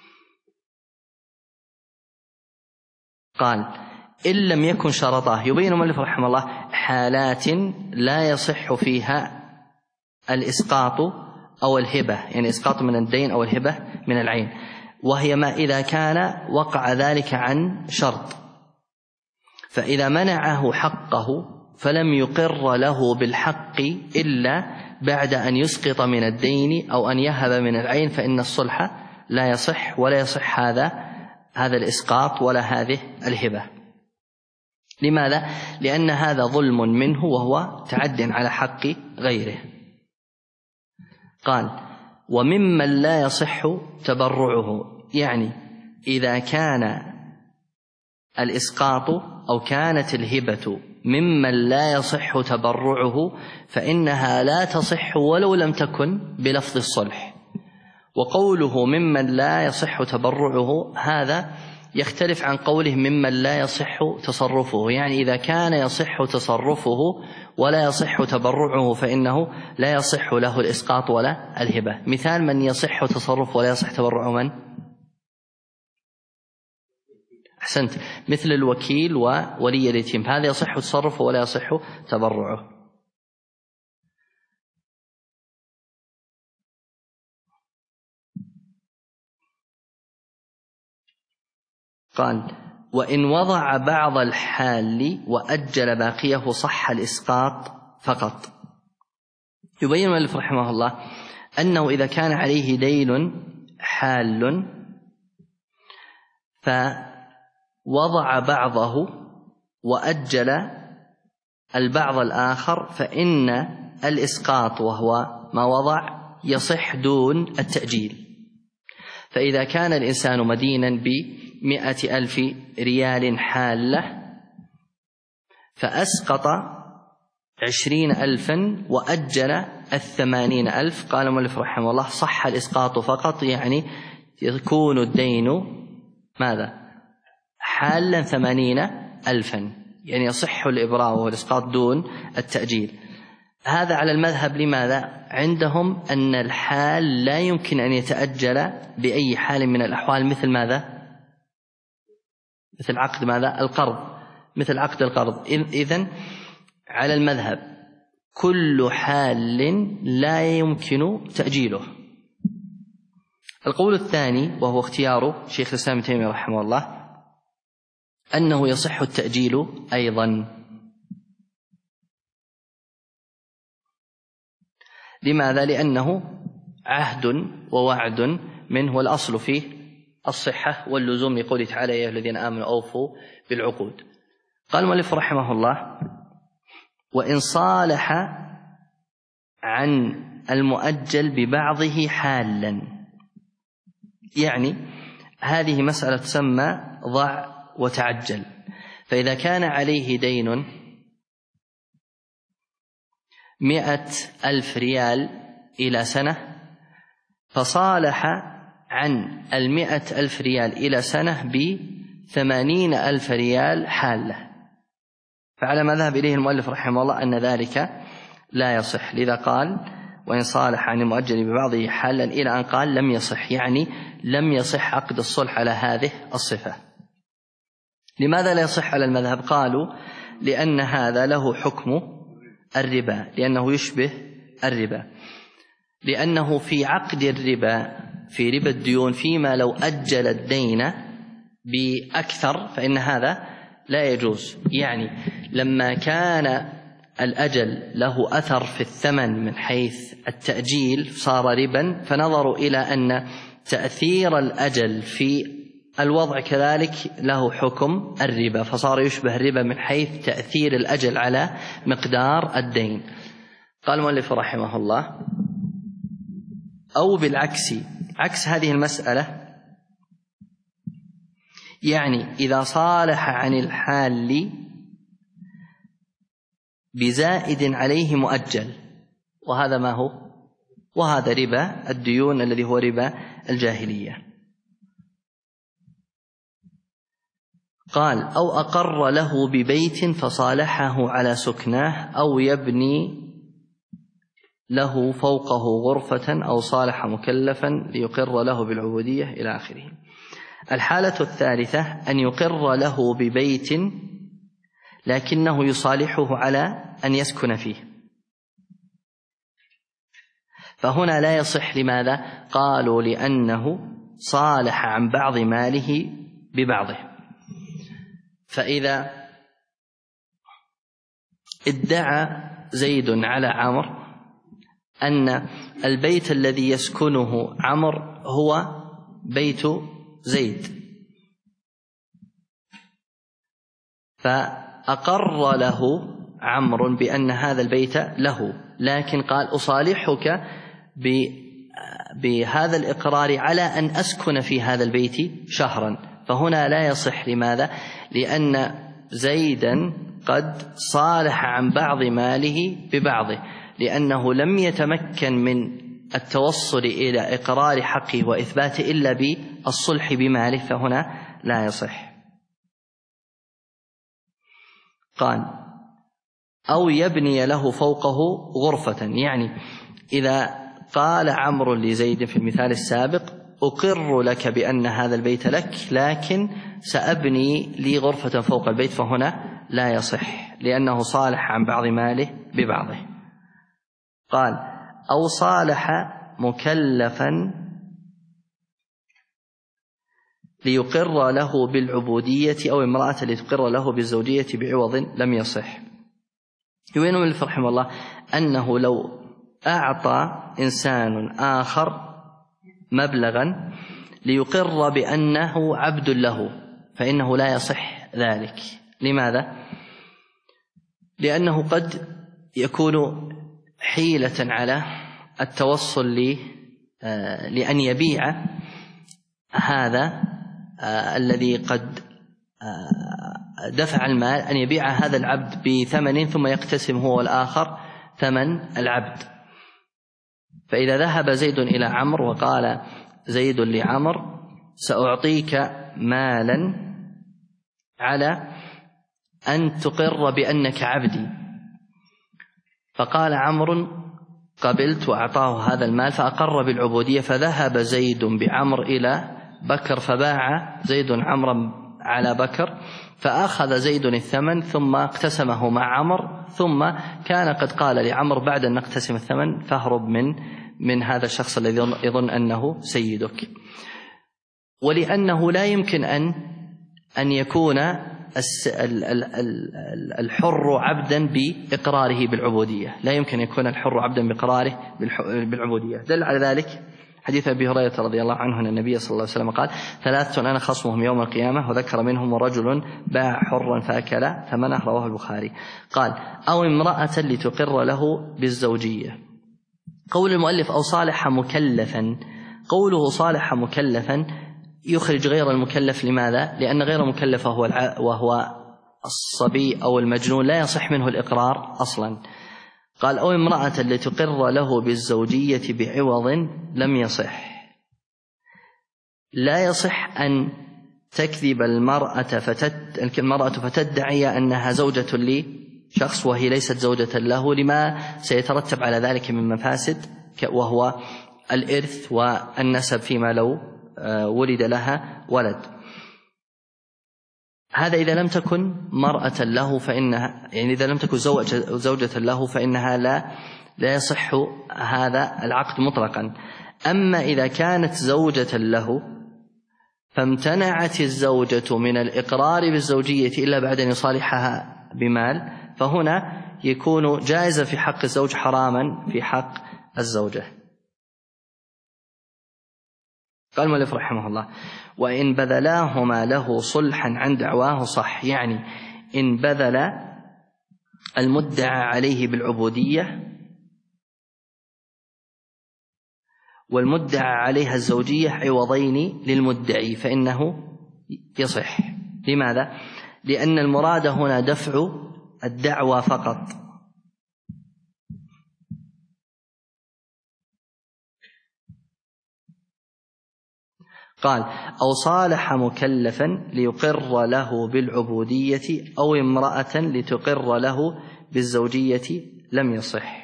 قال: إن لم يكن شرطاه. يبين المؤلف رحمه الله حالات لا يصح فيها الإسقاط أو الهبة، يعني إسقاط من الدين أو الهبة من العين، وهي ما إذا كان وقع ذلك عن شرط. فإذا منعه حقه فلم يقر له بالحق إلا بعد أن يسقط من الدين أو أن يهب من العين، فإن الصلح لا يصح، ولا يصح هذا الإسقاط ولا هذه الهبة. لماذا؟ لأن هذا ظلم منه وهو تعد على حق غيره. قال: وممن لا يصح تبرعه، يعني إذا كان الإسقاط أو كانت الهبة ممن لا يصح تبرعه فإنها لا تصح ولو لم تكن بلفظ الصلح. وقوله ممن لا يصح تبرعه هذا يختلف عن قوله ممن لا يصح تصرفه، يعني إذا كان يصح تصرفه ولا يصح تبرعه فإنه لا يصح له الإسقاط ولا الهبة. مثال من يصح تصرفه ولا يصح تبرعه من؟ أحسنت، مثل الوكيل وولي اليتيم، هذا يصح تصرفه ولا يصح تبرعه. قال وإن وضع بعض الحال وأجل باقيه صح الإسقاط فقط. يبين المؤلف رحمه الله أنه إذا كان عليه دين حال فوضع بعضه وأجل البعض الآخر فإن الإسقاط وهو ما وضع يصح دون التأجيل. فإذا كان الإنسان مدينا ب100,000 ريال حالة فأسقط 20,000 وأجل 80,000، قال المؤلف رحمه الله صح الإسقاط فقط، يعني يكون الدين ماذا؟ حالا 80,000، يعني يصح الإبراء والإسقاط دون التأجيل. هذا على المذهب. لماذا؟ عندهم أن الحال لا يمكن أن يتأجل بأي حال من الأحوال، مثل ماذا؟ مثل عقد ماذا؟ القرض، مثل عقد القرض. إذن على المذهب كل حال لا يمكن تأجيله. القول الثاني وهو اختيار شيخ الإسلام ابن تيمية رحمه الله أنه يصح التأجيل أيضا. لماذا؟ لأنه عهد ووعد منه، والأصل فيه الصحة واللزوم لقوله تعالى يا أيها الذين آمنوا أوفوا بالعقود. قال المؤلف رحمه الله وإن صالح عن المؤجل ببعضه حالا، يعني هذه مسألة تسمى ضع وتعجل. فإذا كان عليه دين 100,000 ريال إلى سنة فصالح عن 100,000 ريال إلى سنة ب80,000 ريال حالة، فعلى ما ذهب إليه المؤلف رحمه الله أن ذلك لا يصح. لذا قال وإن صالح عن المؤجل ببعضه حالا إلى أن قال لم يصح، يعني لم يصح عقد الصلح على هذه الصفة. لماذا لا يصح على المذهب؟ قالوا لأن هذا له حكم الربا، لأنه يشبه الربا، لأنه في عقد الربا في ربا الديون فيما لو أجل الدين بأكثر فإن هذا لا يجوز. يعني لما كان الأجل له أثر في الثمن من حيث التأجيل صار ربا، فنظروا إلى أن تأثير الأجل في الوضع كذلك له حكم الربا، فصار يشبه الربا من حيث تأثير الأجل على مقدار الدين. قال المؤلف رحمه الله أو بالعكس، عكس هذه المسألة، يعني إذا صالح عن الحال بزائد عليه مؤجل، وهذا ما هو؟ وهذا ربا الديون الذي هو ربا الجاهلية. قال أو أقر له ببيت فصالحه على سكناه أو يبني له فوقه غرفة أو صالح مكلفا ليقر له بالعبودية إلى آخره. الحالة الثالثة أن يقر له ببيت لكنه يصالحه على أن يسكن فيه، فهنا لا يصح. لماذا؟ قالوا لأنه صالح عن بعض ماله ببعضه. فإذا ادعى زيد على عمرو أن البيت الذي يسكنه عمرو هو بيت زيد، فأقر له عمرو بأن هذا البيت له، لكن قال أصالحك بهذا الإقرار على أن أسكن في هذا البيت شهرا، فهنا لا يصح. لماذا؟ لأن زيدا قد صالح عن بعض ماله ببعضه، لأنه لم يتمكن من بالتوصل إلى إقرار حقه وإثباته إلا بالصلح بماله فهنا لا يصح. قال أو يبني له فوقه غرفة، يعني إذا قال عمرو لزيد في المثال السابق أقر لك بأن هذا البيت لك لكن سأبني لي غرفة فوق البيت، فهنا لا يصح لأنه صالح عن بعض ماله ببعضه. قال أو صالح مكلفا ليقر له بالعبودية أو امرأة لتقر له بالزوجية بعوض لم يصح. يبين المؤلف رحمه الله أنه لو أعطى إنسان آخر مبلغا ليقر بأنه عبد له فإنه لا يصح ذلك. لماذا؟ لأنه قد يكون حيلة على التوصل لأن يبيع هذا الذي قد دفع المال، أن يبيع هذا العبد بثمن ثم يقتسم هو والآخر ثمن العبد. فإذا ذهب زيد إلى عمرو وقال زيد لعمرو سأعطيك مالا على أن تقر بأنك عبدي، فقال عمرو قبلت وأعطاه هذا المال فأقر بالعبودية، فذهب زيد بعمر إلى بكر فباع زيد عمرا على بكر، فأخذ زيد الثمن ثم اقتسمه مع عمر، ثم كان قد قال لعمر بعد أن نقتسم الثمن فاهرب من هذا الشخص الذي يظن أنه سيدك. ولأنه لا يمكن أن يكون الحر عبدا بإقراره بالعبودية، لا يمكن أن يكون الحر عبدا بإقراره بالعبودية. دل على ذلك حديث أبي هريرة رضي الله عنه أن النبي صلى الله عليه وسلم قال 3 أنا خصمهم يوم القيامة، وذكر منهم رجل باع حرا فأكل ثمنه، رواه البخاري. قال أو امرأة لتقر له بالزوجية. قول المؤلف أو صالح مكلفا، قوله صالح مكلفا يخرج غير المكلف. لماذا؟ لأن غير المكلف وهو الصبي أو المجنون لا يصح منه الإقرار أصلا. قال أو امرأة لتقر له بالزوجية بعوض لم يصح. لا يصح أن تكذب المرأة فتدعي أنها زوجة لشخص وهي ليست زوجة له، لما سيترتب على ذلك من مفاسد، وهو الإرث والنسب فيما لو ولد لها ولد. هذا إذا لم تكن مرأة له فإنها، يعني إذا لم تكن زوجة له فإنها لا يصح هذا العقد مطلقا. أما إذا كانت زوجة له فامتنعت الزوجة من الإقرار بالزوجية إلا بعد أن يصالحها بمال، فهنا يكون جائزا في حق الزوج حراما في حق الزوجة. قال المؤلف رحمه الله وإن بذلاهما له صلحا عن دعواه صح، يعني إن بذل المدعى عليه بالعبودية والمدعى عليها الزوجية عوضين للمدعي فإنه يصح. لماذا؟ لأن المراد هنا دفع الدعوى فقط. قال أو صالح مكلفا ليقر له بالعبودية أو امرأة لتقر له بالزوجية لم يصح.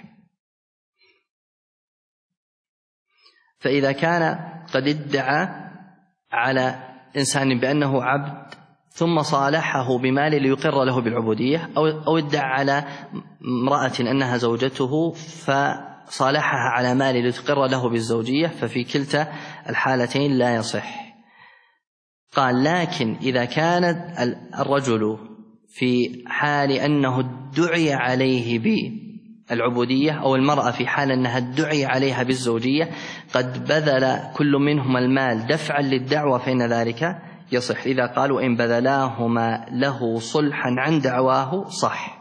فإذا كان قد ادعى على إنسان بأنه عبد ثم صالحه بمال ليقر له بالعبودية، أو ادعى على امرأة أنها زوجته فصالحها على مال لتقر له بالزوجية، ففي كلتا الحالتين لا يصح. قال لكن إذا كان الرجل في حال أنه ادعي عليه بالعبودية أو المرأة في حال أنها ادعي عليها بالزوجية قد بذل كل منهما المال دفعا للدعوة فإن ذلك يصح. إذا قالوا إن بذلاهما له صلحا عن دعواه صح.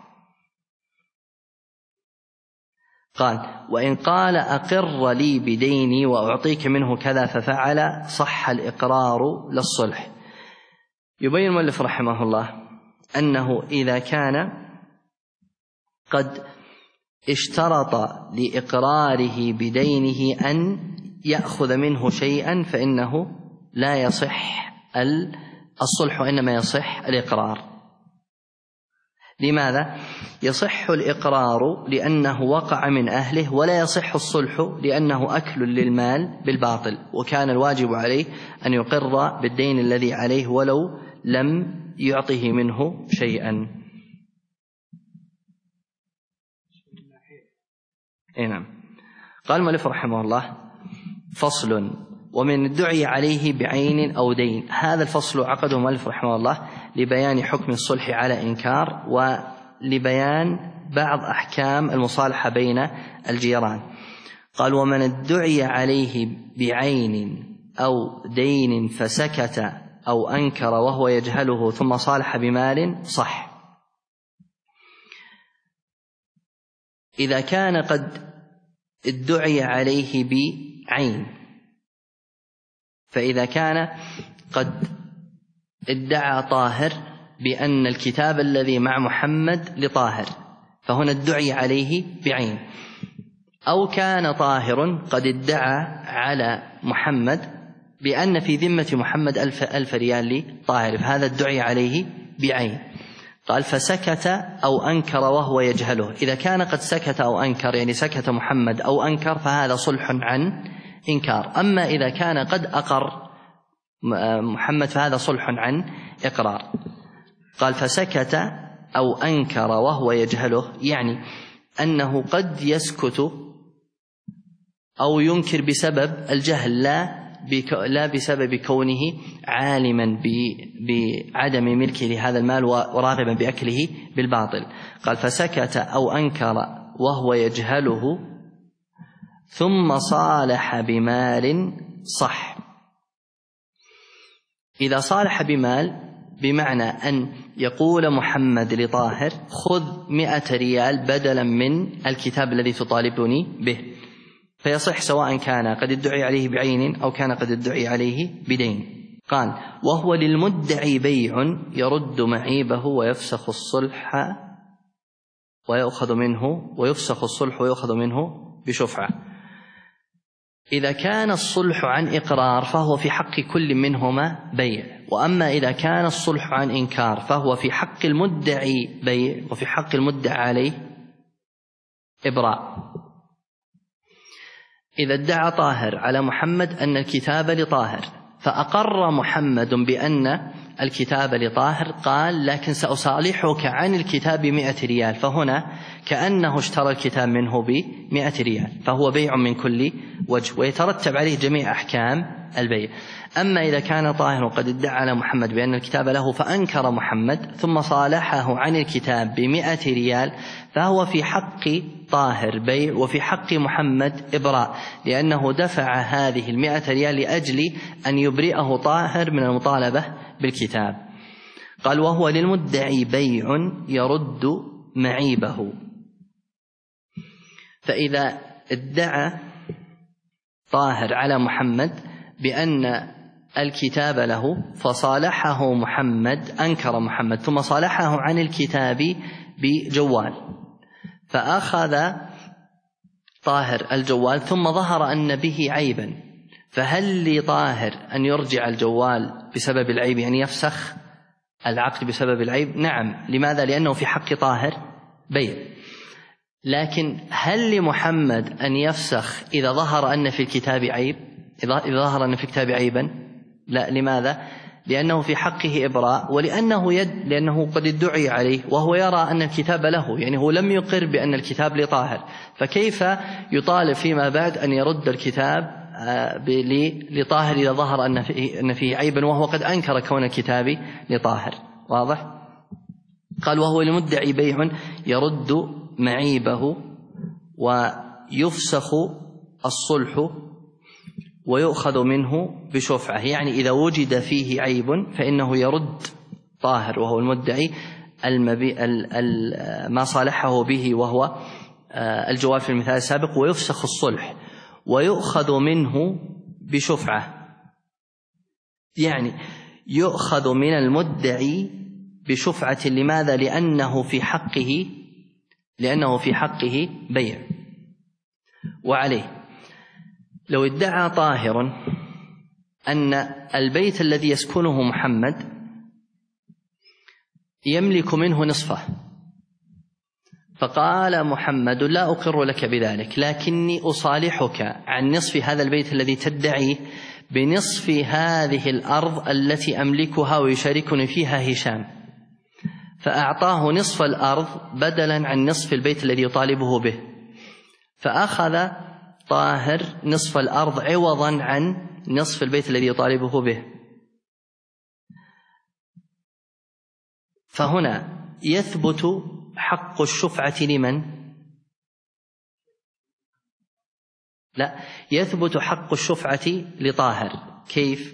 قال وإن قال أقر لي بديني وأعطيك منه كذا ففعل صح الإقرار للصلح. يبين المؤلف رحمه الله أنه إذا كان قد اشترط لإقراره بدينه أن يأخذ منه شيئا فإنه لا يصح الصلح وإنما يصح الإقرار. لماذا؟ يصح الإقرار لأنه وقع من أهله، ولا يصح الصلح لأنه أكل للمال بالباطل، وكان الواجب عليه أن يقر بالدين الذي عليه ولو لم يعطه منه شيئا. نعم. قال المؤلف رحمه الله: فصل: ومن ادعي عليه بعين أو دين. هذا الفصل عقده المؤلف رحمه الله لبيان حكم الصلح على إنكار، ولبيان بعض أحكام المصالحة بين الجيران. قال: ومن ادعي عليه بعين أو دين فسكت أو أنكر وهو يجهله ثم صالح بمال صح. إذا كان قد ادعي عليه بعين، فإذا كان قد ادعى طاهر بأن الكتاب الذي مع محمد لطاهر، فهنا ادعي عليه بعين. أو كان طاهر قد ادعى على محمد بأن في ذمة محمد 1000 ريال لطاهر، فهذا ادعي عليه بعين. قال: فسكت أو أنكر وهو يجهله. إذا كان قد سكت أو أنكر، يعني سكت محمد أو أنكر، فهذا صلح عن إنكار. أما إذا كان قد أقر محمد فهذا صلح عن إقرار. قال: فسكت أو أنكر وهو يجهله، يعني أنه قد يسكت أو ينكر بسبب الجهل، لا بسبب كونه عالما بعدم ملكه لهذا المال وراغبا بأكله بالباطل. قال: فسكت أو أنكر وهو يجهله ثم صالح بمال صح. إذا صالح بمال بمعنى أن يقول محمد لطاهر: خذ 100 ريال بدلا من الكتاب الذي تطالبني به، فيصح سواء كان قد ادعي عليه بعين أو كان قد ادعي عليه بدين. قال: وهو للمدعي بيع يرد معيبه ويفسخ الصلح ويأخذ منه بشفعة. إذا كان الصلح عن إقرار فهو في حق كل منهما بيع، وأما إذا كان الصلح عن إنكار فهو في حق المدعي بيع وفي حق المدعى عليه إبراء. إذا ادعى طاهر على محمد أن الكتاب لطاهر، فأقر محمد بأن الكتاب لطاهر، قال: لكن سأصالحك عن الكتاب 100 ريال، فهنا كأنه اشترى الكتاب منه ب100 ريال، فهو بيع من كل وجه ويترتب عليه جميع أحكام البيع. أما إذا كان طاهر قد ادعى على محمد بأن الكتاب له فأنكر محمد ثم صالحه عن الكتاب ب100 ريال، فهو في حق طاهر بيع وفي حق محمد إبراء، لأنه دفع هذه 100 ريال لأجل أن يبرئه طاهر من المطالبة بالكتاب. قال: وهو للمدعي بيع يرد معيبه. فإذا ادعى طاهر على محمد بأن الكتاب له فصالحه محمد، أنكر محمد ثم صالحه عن الكتاب بجوال، فأخذ طاهر الجوال ثم ظهر أن به عيبا، فهل لطاهر أن يرجع الجوال بسبب العيب، يعني يفسخ العقد بسبب العيب؟ نعم. لماذا؟ لأنه في حق طاهر بيع. لكن هل لمحمد أن يفسخ إذا ظهر أن في الكتاب عيب، إذا ظهر أن في الكتاب عيبا؟ لا. لماذا؟ لأنه في حقه إبراء، لأنه قد ادعي عليه وهو يرى أن الكتاب له، يعني هو لم يقر بأن الكتاب لطاهر، فكيف يطالب فيما بعد أن يرد الكتاب لطاهر إذا ظهر أن فيه عيبا وهو قد أنكر كون الكتاب لطاهر؟ واضح؟ قال: وهو للمدعي بيع يرد معيبه ويفسخ الصلح ويؤخذ منه بشفعة، يعني إذا وجد فيه عيب فإنه يرد طاهر وهو المدعي ما صالحه به وهو الجواب في المثال السابق، ويفسخ الصلح ويؤخذ منه بشفعة، يعني يؤخذ من المدعي بشفعة. لماذا؟ لأنه في حقه لأنه في حقه بيع. وعليه لو ادعى طاهر أن البيت الذي يسكنه محمد يملك منه نصفه، فقال محمد: لا أقر لك بذلك، لكني أصالحك عن نصف هذا البيت الذي تدعيه بنصف هذه الأرض التي أملكها ويشاركني فيها هشام. فأعطاه نصف الأرض بدلا عن نصف البيت الذي يطالبه به، فأخذ طاهر نصف الأرض عوضا عن نصف البيت الذي يطالبه به. فهنا يثبت حق الشفعة لمن؟ لا، يثبت حق الشفعة لطاهر. كيف؟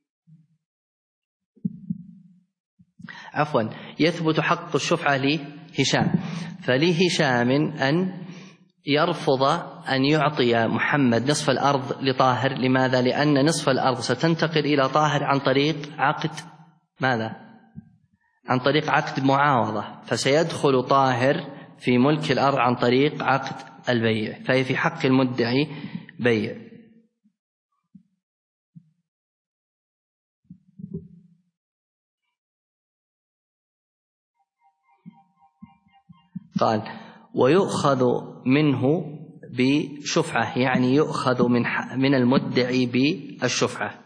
عفوا، يثبت حق الشفعة لهشام، فلهشام أن يرفض أن يعطي محمد نصف الأرض لطاهر. لماذا؟ لأن نصف الأرض ستنتقل إلى طاهر عن طريق عقد ماذا؟ عن طريق عقد معاوضة، فسيدخل طاهر في ملك الأرض عن طريق عقد البيع، فهي في حق المدعي بيع. قال: ويؤخذ منه بشفعة، يعني يؤخذ من المدعي بالشفعة.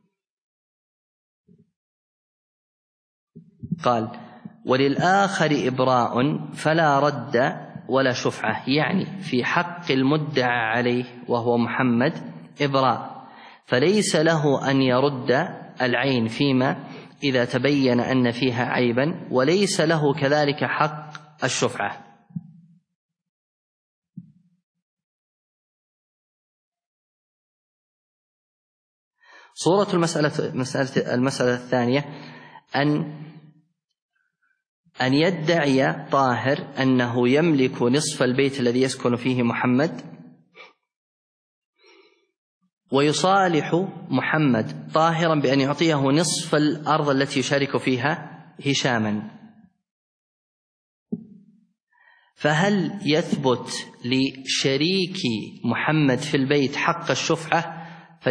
قال: وللآخر إبراء فلا رد ولا شفعة، يعني في حق المدعى عليه وهو محمد إبراء، فليس له أن يرد العين فيما إذا تبين أن فيها عيبا، وليس له كذلك حق الشفعة. صورة المسألة الثانية أن يدعي طاهر أنه يملك نصف البيت الذي يسكن فيه محمد، ويصالح محمد طاهرا بأن يعطيه نصف الأرض التي يشارك فيها هشاما. فهل يثبت لشريك محمد في البيت حق الشفعة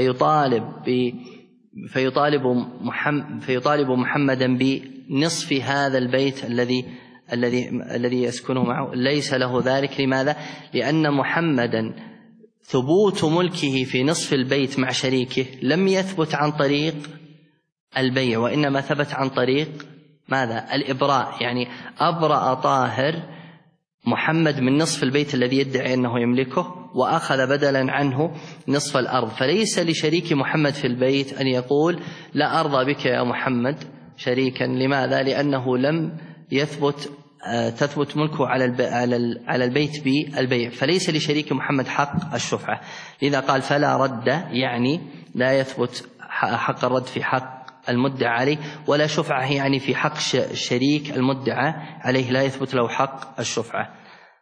فيطالب محمدا بنصف هذا البيت الذي يسكنه معه؟ ليس له ذلك. لماذا؟ لأن محمدا ثبوت ملكه في نصف البيت مع شريكه لم يثبت عن طريق البيع، وإنما ثبت عن طريق ماذا؟ الإبراء، يعني أبرأ طاهر محمد من نصف البيت الذي يدعي أنه يملكه وأخذ بدلا عنه نصف الأرض. فليس لشريك محمد في البيت أن يقول: لا أرضى بك يا محمد شريكا. لماذا؟ لأنه لم تثبت ملكه على البيت بالبيع، فليس لشريك محمد حق الشفعة. لذا قال: فلا رد، يعني لا يثبت حق الرد في حق المدعى عليه، ولا شفعة يعني في حق شريك المدعى عليه لا يثبت له حق الشفعة.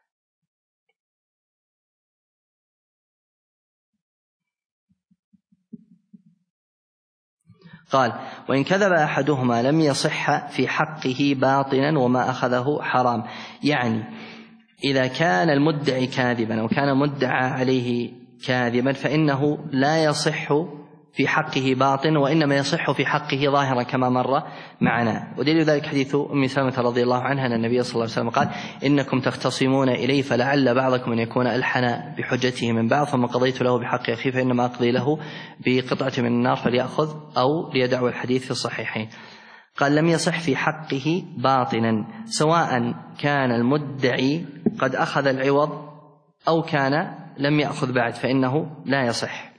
قال: وإن كذب أحدهما لم يصح في حقه باطنا وما أخذه حرام. يعني إذا كان المدعي كاذبا أو كان مدعى عليه كاذبا فإنه لا يصح في حقه باطن، وإنما يصح في حقه ظاهرا كما مر معنا. ودليل ذلك حديث أم سلمة رضي الله عنها أن النبي صلى الله عليه وسلم قال: إنكم تختصمون إلي فلعل بعضكم أن يكون ألحن بحجته من بعض، فما قضيت له بحق أخيه فإنما أقضي له بقطعة من النار فليأخذ أو ليدعو. الحديث في الصحيحين. قال: لم يصح في حقه باطنا، سواء كان المدعي قد أخذ العوض أو كان لم يأخذ بعد، فإنه لا يصح.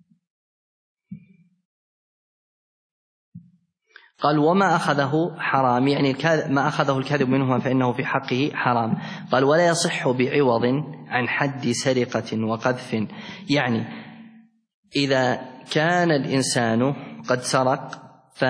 قال: وما أخذه حرام، يعني ما أخذه الكاذب منهما فإنه في حقه حرام. قال: ولا يصح بعوض عن حد سرقة وقذف. يعني إذا كان الإنسان قد سرق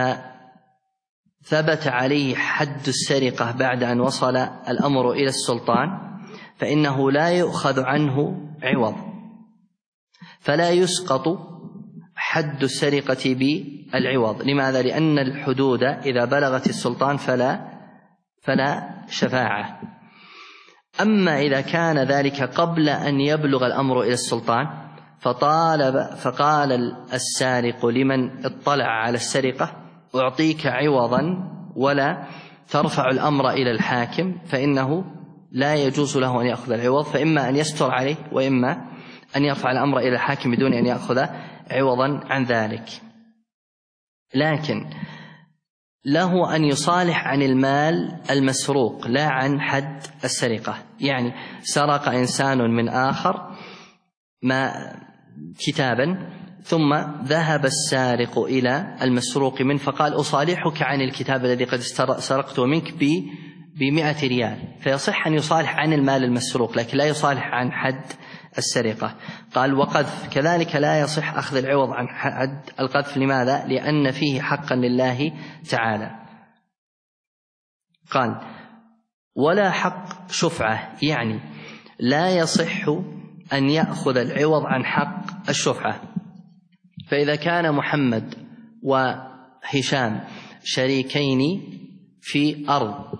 فثبت عليه حد السرقة بعد أن وصل الأمر إلى السلطان، فإنه لا يؤخذ عنه عوض، فلا يسقط حد السرقة بالعوض. لماذا؟ لأن الحدود إذا بلغت السلطان فلا شفاعة. أما إذا كان ذلك قبل أن يبلغ الأمر إلى السلطان فقال السارق لمن اطلع على السرقة: أعطيك عوضا ولا ترفع الأمر إلى الحاكم، فإنه لا يجوز له أن يأخذ العوض، فإما أن يستر عليه وإما أن يرفع الأمر إلى الحاكم بدون أن يأخذ عوضا عن ذلك. لكن له أن يصالح عن المال المسروق لا عن حد السرقة. يعني سرق إنسان من آخر كتابا، ثم ذهب السارق إلى المسروق منه فقال: أصالحك عن الكتاب الذي قد سرقته منك ب100 ريال، فيصح أن يصالح عن المال المسروق لكن لا يصالح عن حد السرقة. قال: وقذف كذلك لا يصح أخذ العوض عن حد القذف. لماذا؟ لأن فيه حقا لله تعالى. قال: ولا حق شفعة، يعني لا يصح أن يأخذ العوض عن حق الشفعة. فإذا كان محمد وهشام شريكين في أرض،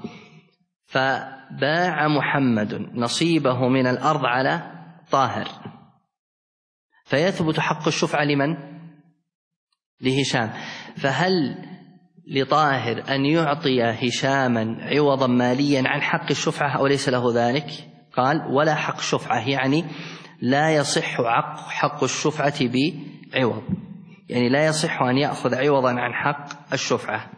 فباع محمد نصيبه من الأرض على طاهر، فيثبت حق الشفعة لمن؟ لهشام. فهل لطاهر أن يعطي هشاما عوضا ماليا عن حق الشفعة أو ليس له ذلك؟ قال: ولا حق شفعة، يعني لا يصح حق الشفعة بعوض، يعني لا يصح أن يأخذ عوضا عن حق الشفعة.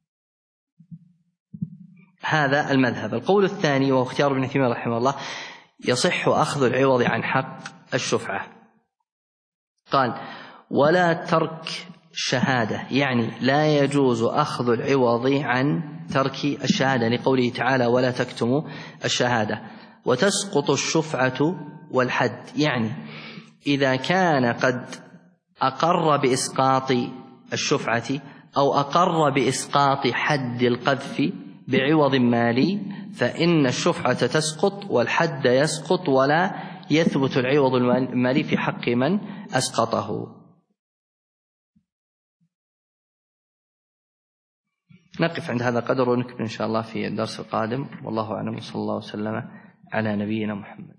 هذا المذهب. القول الثاني وهو اختيار ابن تيمية رحمه الله: يصح أخذ العوض عن حق الشفعة. قال: ولا ترك شهادة، يعني لا يجوز أخذ العوض عن ترك الشهادة، لقوله تعالى: ولا تكتموا الشهادة. وتسقط الشفعة والحد، يعني إذا كان قد أقر بإسقاط الشفعة أو أقر بإسقاط حد القذف بعوض مالي، فإن الشفعة تسقط والحد يسقط ولا يثبت العوض المالي في حق من أسقطه. نقف عند هذا القدر ونكمل إن شاء الله في الدرس القادم. والله أعلم، وصلى الله وسلم على نبينا محمد.